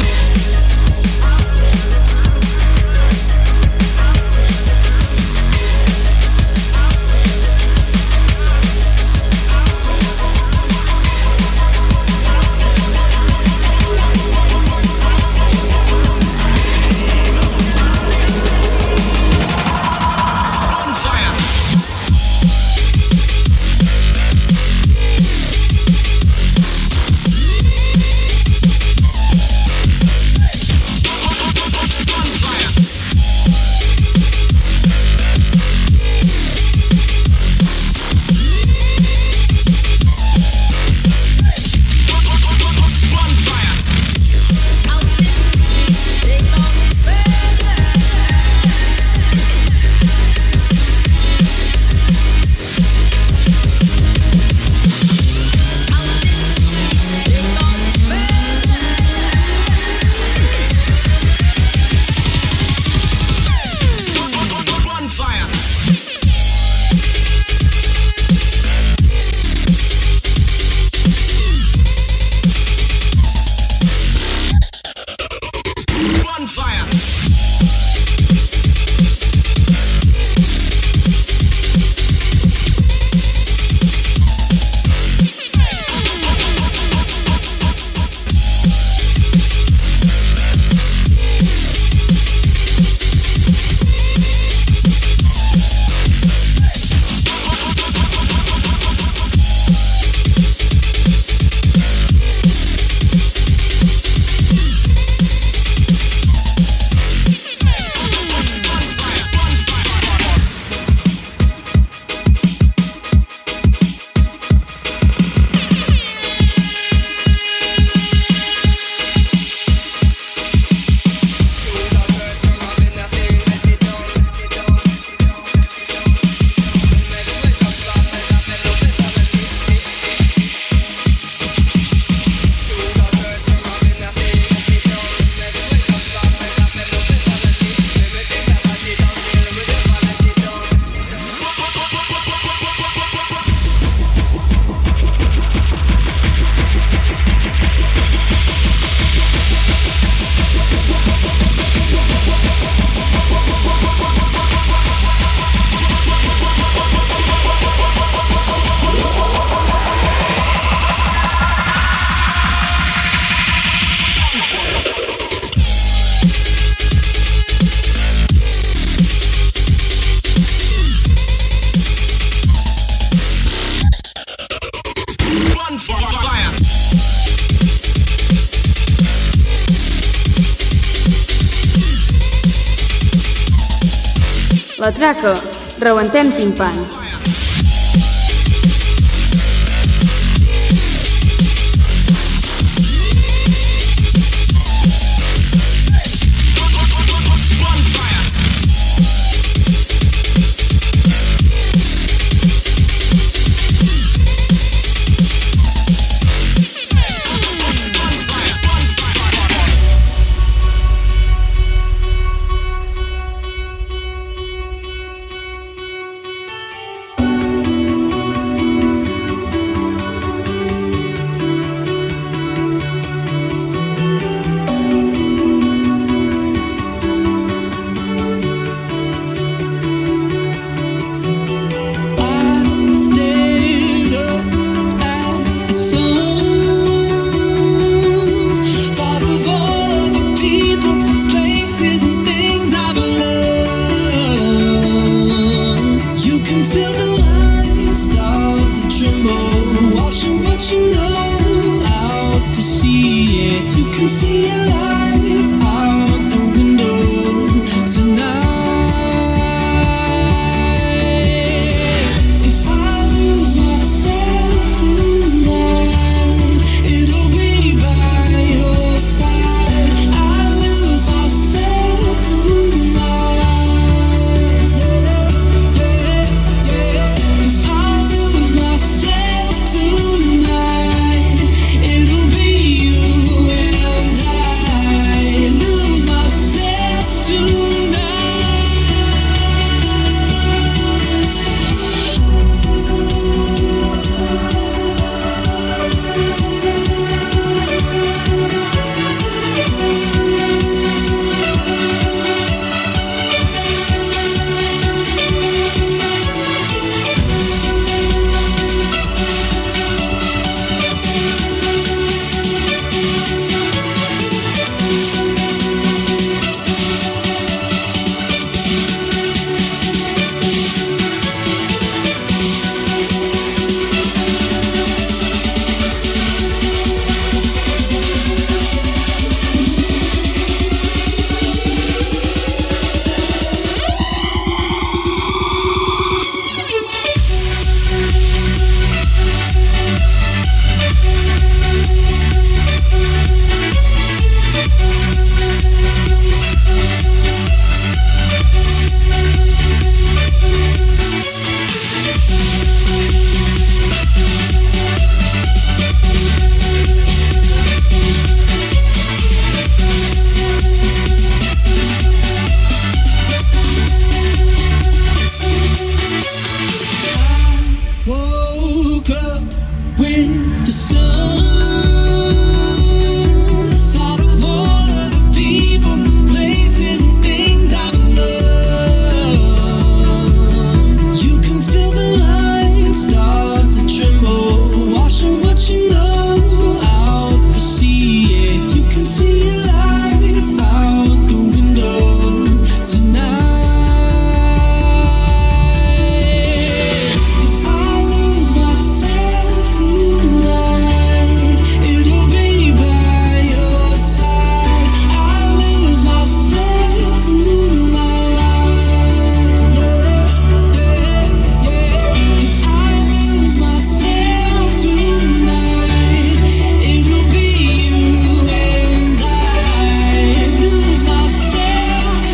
La traca, rebentem timpans.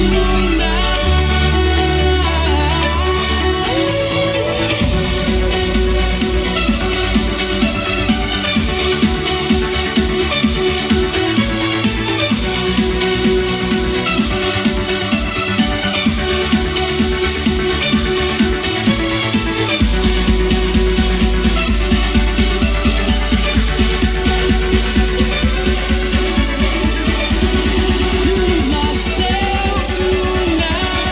Lose myself tonight.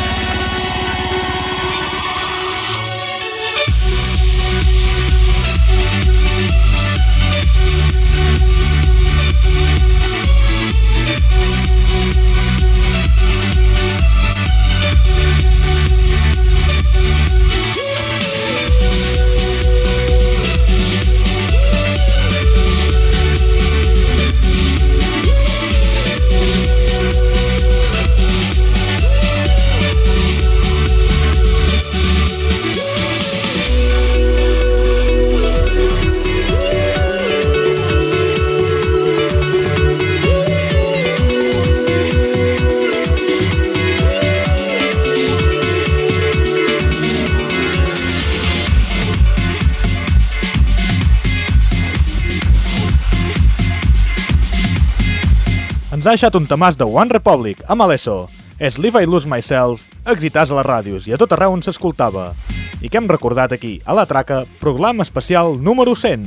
Ens ha deixat un temàs de One Republic, amb Alesso. És Live I Lose Myself, exitàs a les ràdios i a tot arreu on s'escoltava. I que hem recordat aquí, a la Traca, programa especial número 100.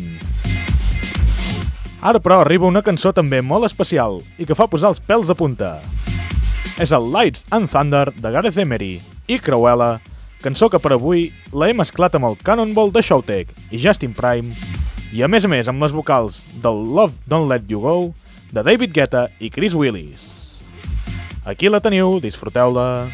Ara, però, arriba una cançó també molt especial i que fa posar els pèls de punta. És el Lights and Thunder de Gareth Emery i Cruella, cançó que per avui la he mesclat amb el Cannonball de Showtek i Justin Prime, i a més amb les vocals del Love Don't Let You Go, de David Guetta i Chris Willis. Aquí la teniu, disfruteu-la.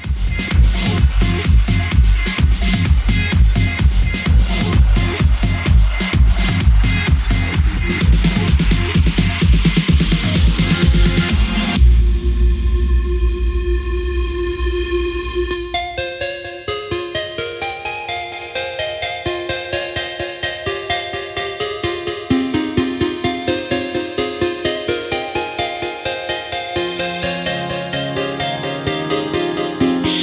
Love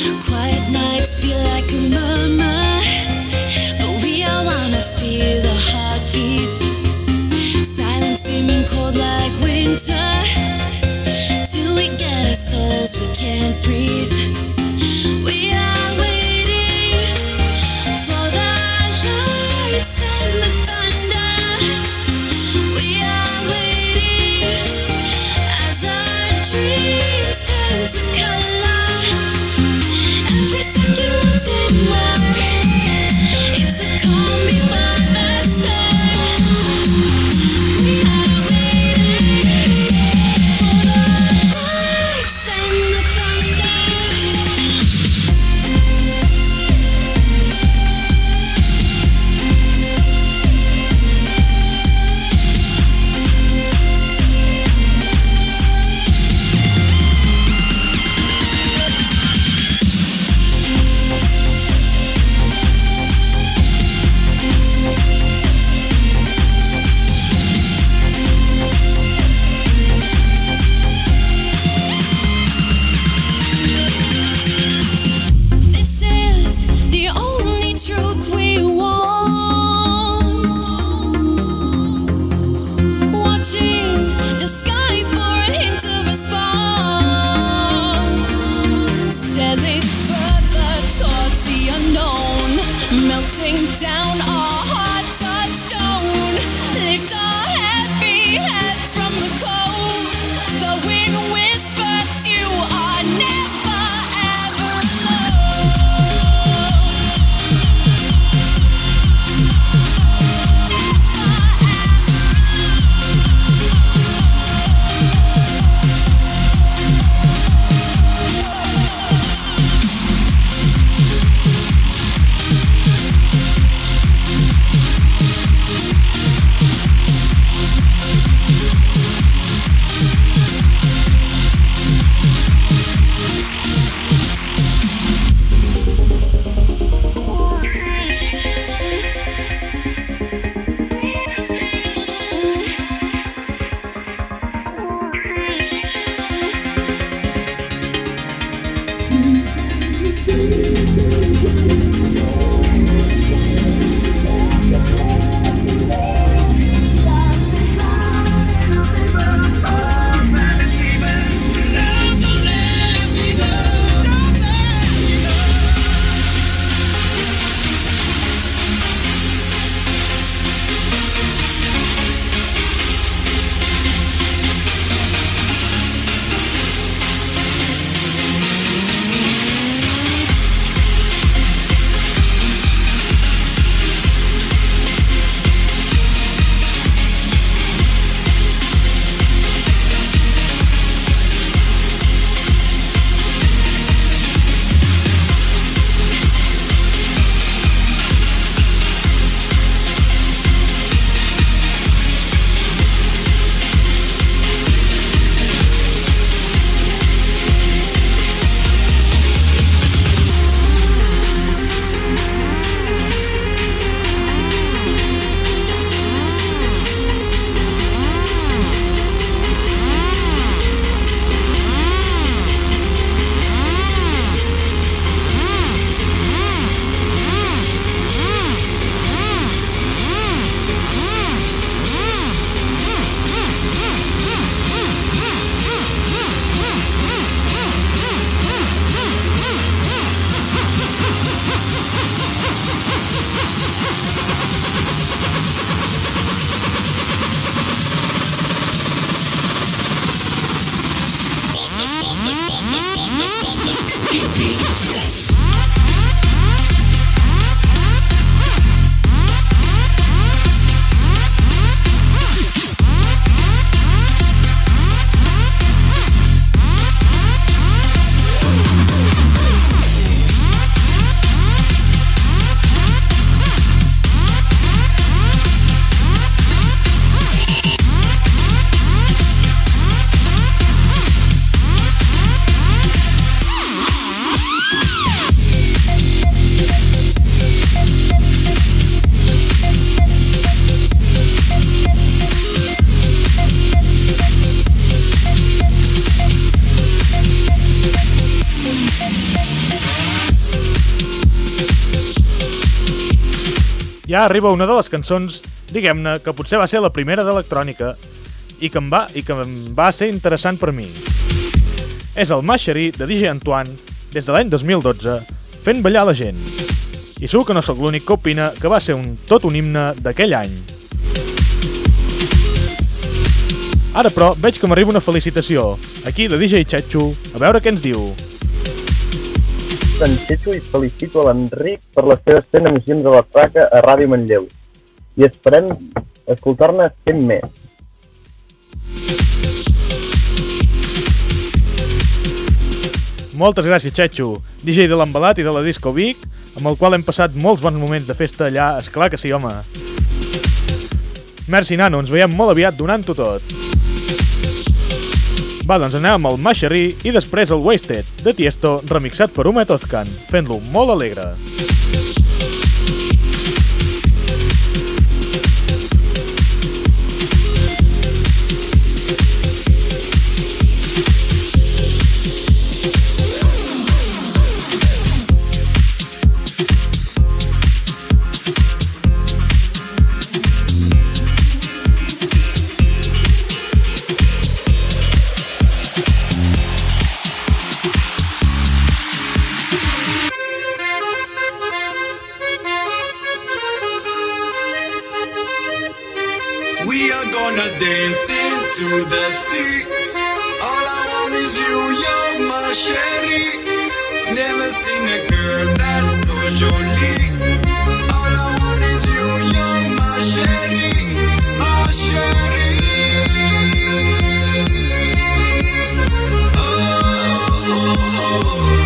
Ja arriba una de les cançons, diguem-ne, que potser va ser la primera d'electrònica i que em va ser interessant per mi. És el Masherí de DJ Antoine, des de l'any 2012, fent ballar la gent. I segur que no sóc l'únic que opina que va ser tot un himne d'aquell any. Ara, però, veig que m'arriba una felicitació. Aquí, de DJ Chechu, a veure què ens diu. En Chechu i felicito a l'Enric per les seves 100 emissions de la Traca a Ràdio Manlleu. I esperem escoltar-ne 100 més. Moltes gràcies, Chechu, DJ de l'Embalat i de la Disco Vic, amb el qual hem passat molts bons moments de festa allà, esclar que sí, home. Merci, nano, ens veiem molt aviat donant-ho tot. Va, doncs anem amb el Masherí i després el Wasted, de Tiesto, remixat per Umet Ozcan, fent-lo molt alegre. We are gonna dance into the sea. All I want is you, you're my sherry. Never seen a girl that's so jolly. All I want is you, you're my sherry. My sherry. Oh, oh, oh.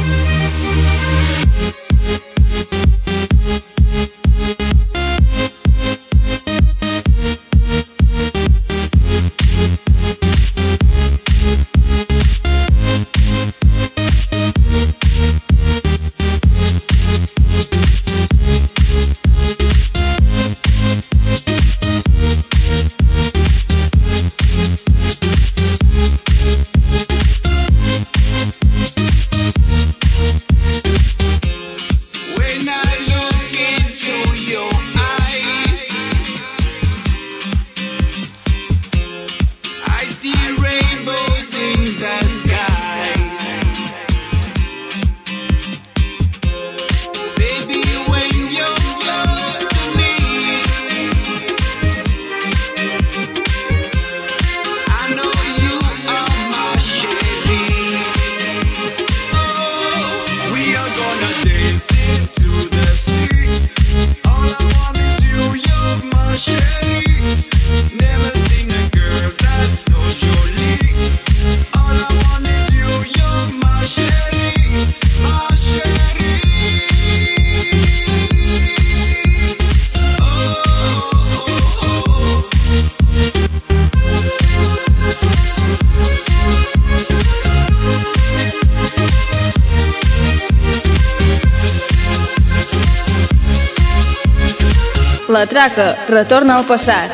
La traca retorna al passat.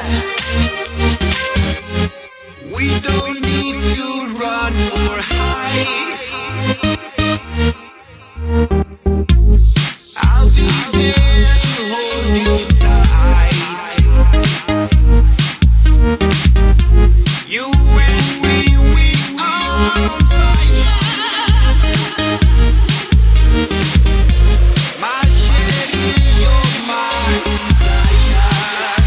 We don't need to run or hide. I'll be there to hold you tight. You and me, we are on fire. My shady, you're my desire.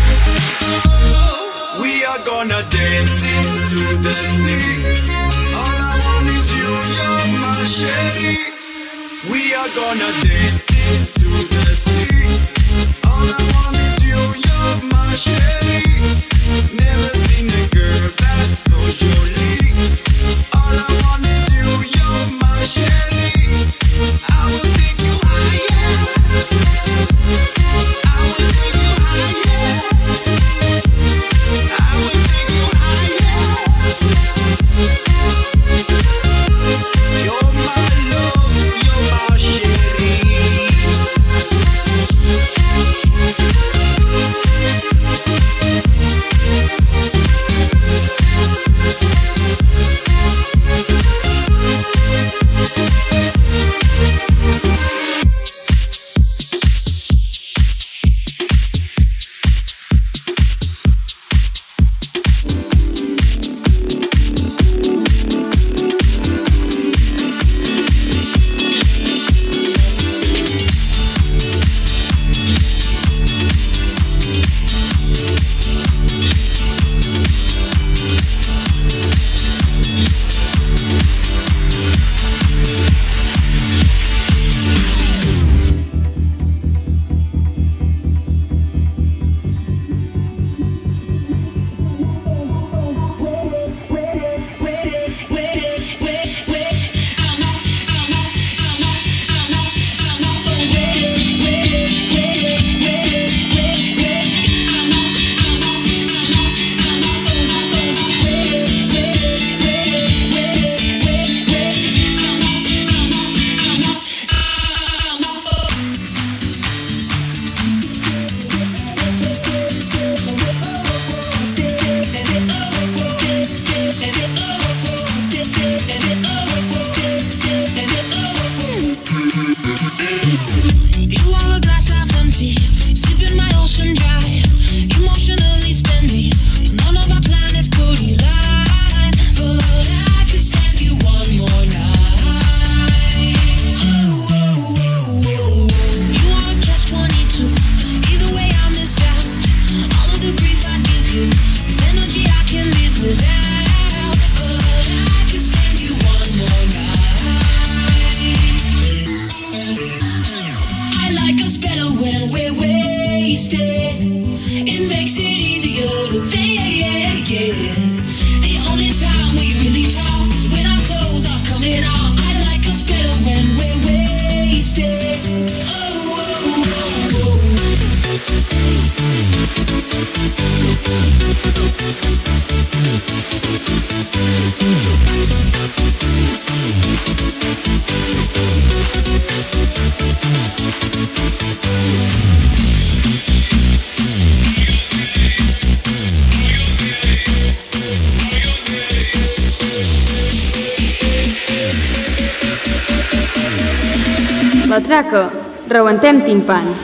We are gonna dance into the sea. All I want is you, you're my shady. We are gonna dance into the sea. All I want is you, you're my shady. Never seen a girl that's so jolie. All I want is you, you're my shady. I will take you higher. I will take you higher. I will take you higher. You're my love, you're my shady. La traca, rebentem timpans.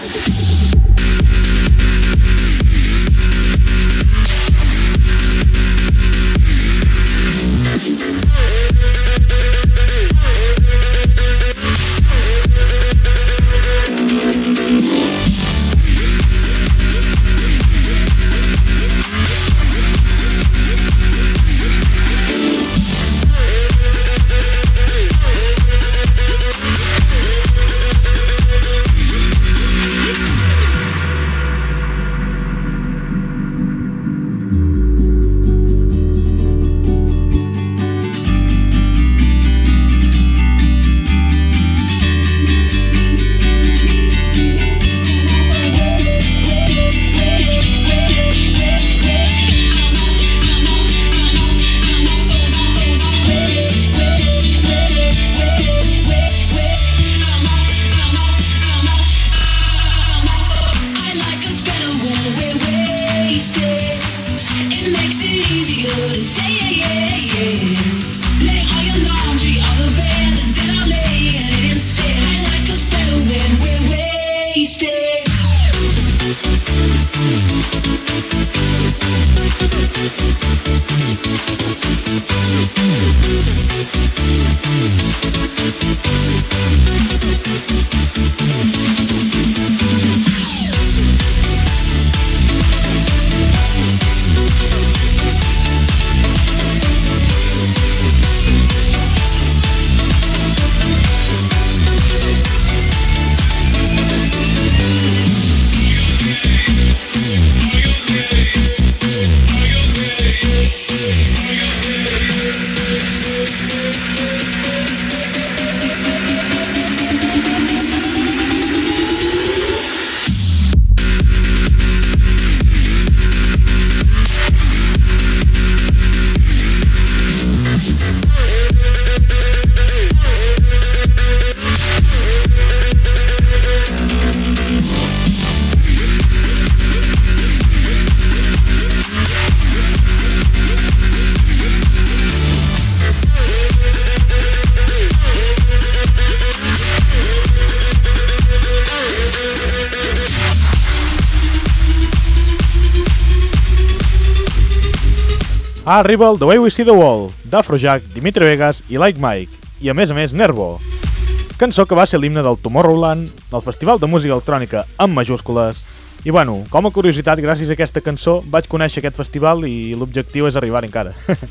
Arriba el The Way We See the World, d'Afrojack, Dimitri Vegas i Like Mike, i a més Nervo. Cançó que va ser l'himne del Tomorrowland, del Festival de Música Electrònica amb majúscules. I bueno, com a curiositat, gràcies a aquesta cançó vaig conèixer aquest festival i l'objectiu és arribar encara.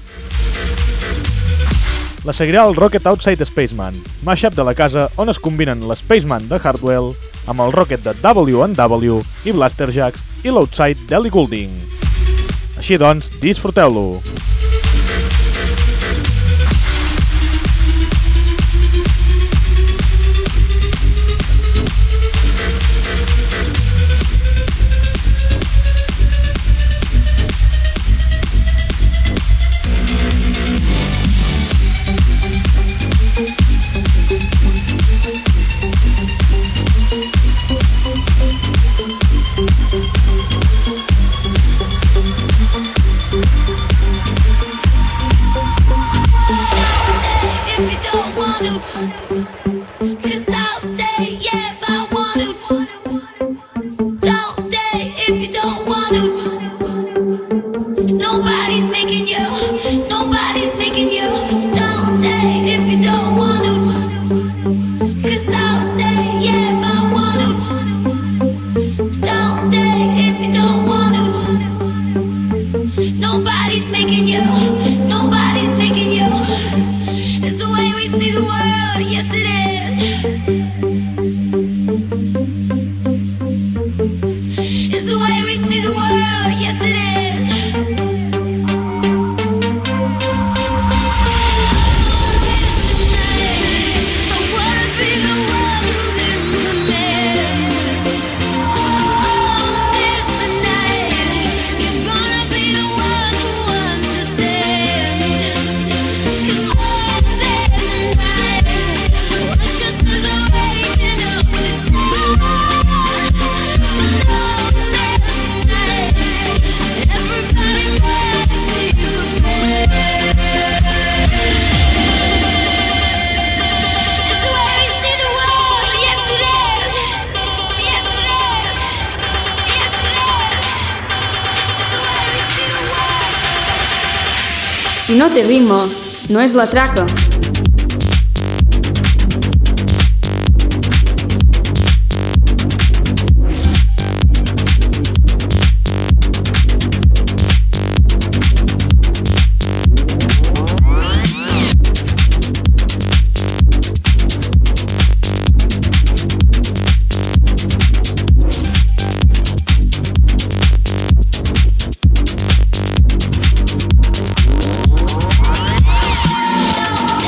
La seguirà el Rocket Outside Spaceman, mashup de la casa on es combinen l'Spaceman de Hardwell amb el Rocket de W&W i Blasterjaxx i l'Outside d'Ellie Goulding. Així doncs, disfruteu-lo! Si no té ritme, no és la traca. Don't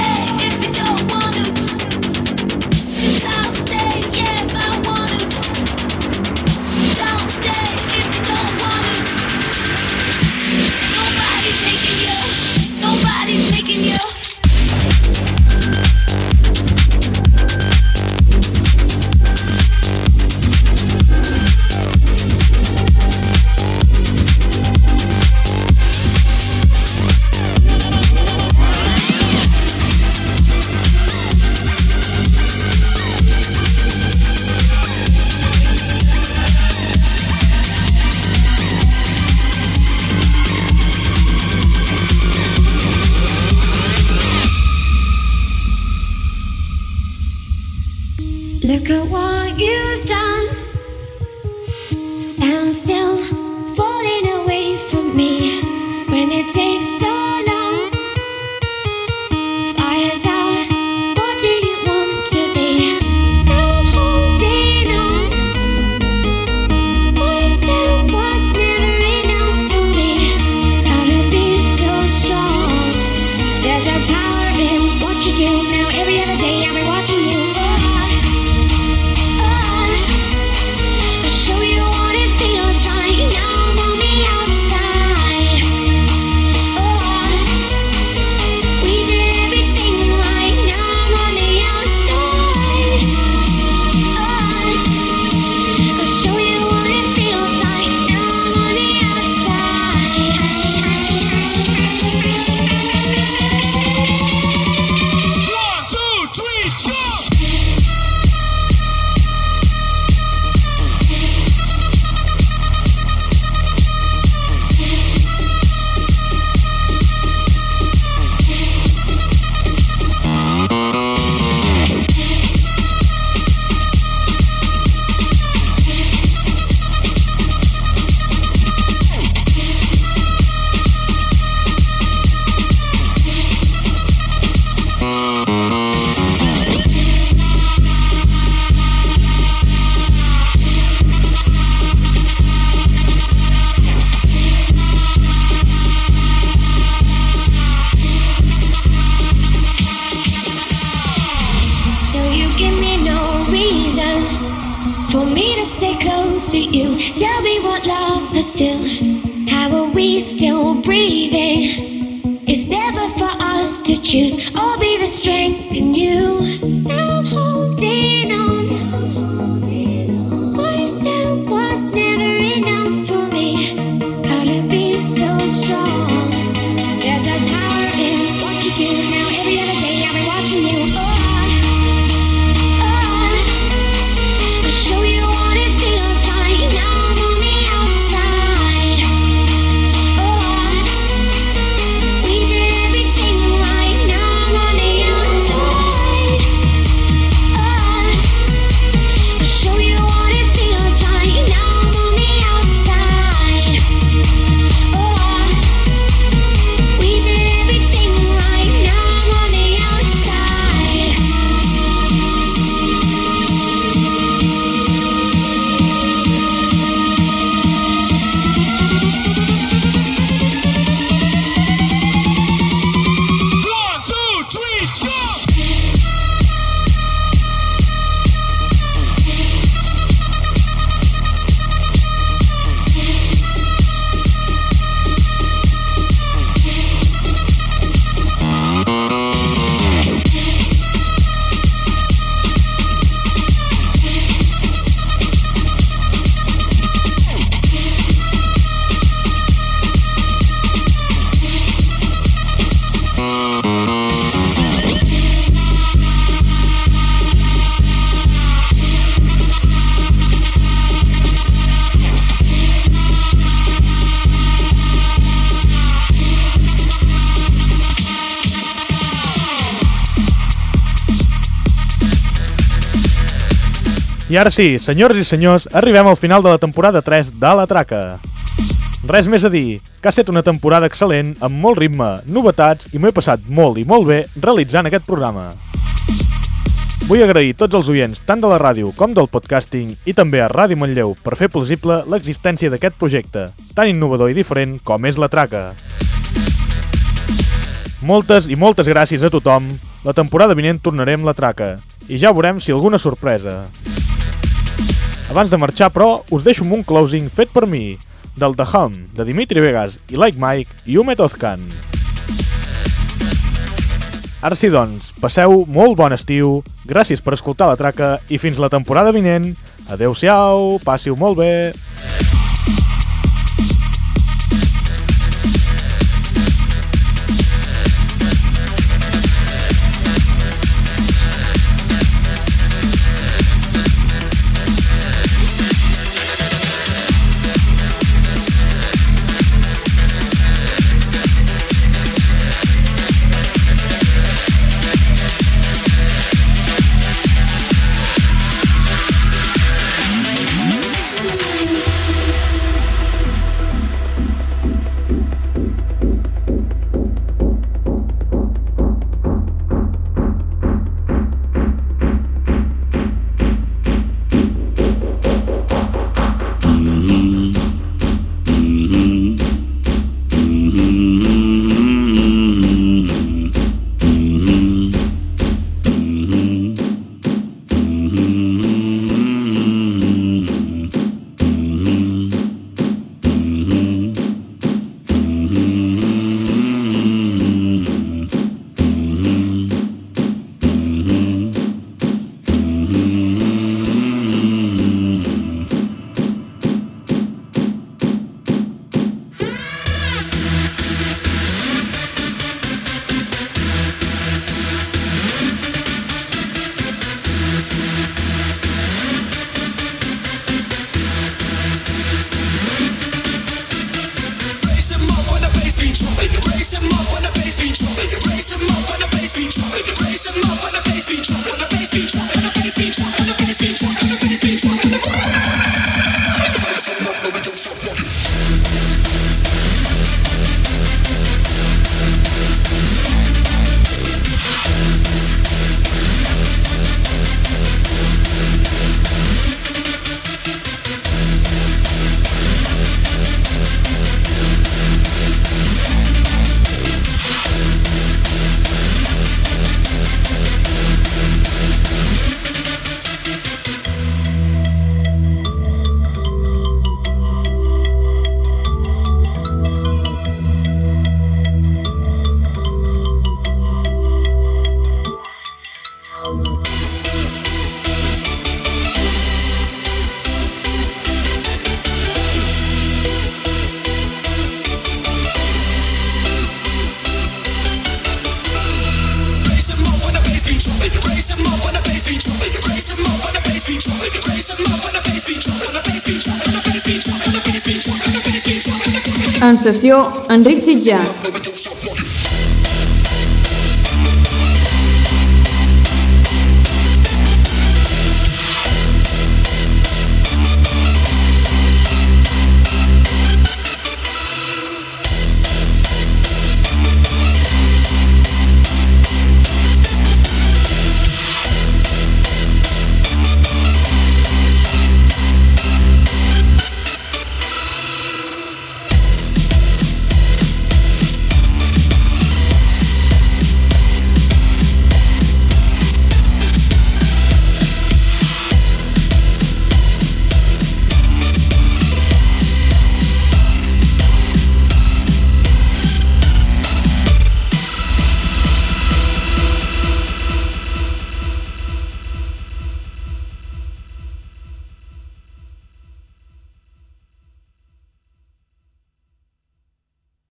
what you've done. Stand still, falling away from me when it takes so long. Fire's out, what do you want to be? Now I'm holding on. What you said was never enough for me. How to be so strong. There's a power in what you do. Now every other day I'll be watching you. I'll show you what it feels like. Now I'm on the outside. We did everything right. Now I'm on the outside. I'll show you what it feels like. Now I'm on the outside. 1, 2, 3, jump! So you give me no reason for me to stay close to you. Tell me what love is still. How are we still breathing? It's never for us to choose or be the strength in you. Now I'm holding on. What you said was never enough for me. How to be so strong. There's a power in what you do. Now every other day I'll be watching you. I'll show you what it feels like. Now I'm on the outside. We did everything right. Now I'm on the outside. I'll show you what it feels like. Now I'm on the outside. We did everything right. Now I'm on the outside. One, two, three, jump! I ara sí, senyores i senyors, arribem al final de la temporada 3 de La Traca. Res més a dir, que ha estat una temporada excel·lent, amb molt ritme, novetats i m'ho he passat molt i molt bé realitzant aquest programa. Vull agrair tots els oients, tant de la ràdio com del podcasting i també a Ràdio Manlleu per fer possible l'existència d'aquest projecte, tan innovador i diferent com és La Traca. Moltes i moltes gràcies a tothom. La temporada vinent tornarem La Traca i ja veurem si alguna sorpresa. Abans de marxar, però, us deixo amb un closing fet per mi, del The Hum, de Dimitri Vegas i Like Mike i Umet Ozkan. Ara sí, doncs, passeu molt bon estiu, gràcies per escoltar La Traca i fins la temporada vinent. Adeu-siau, passiu molt bé. En sessió, Enric Sitjà.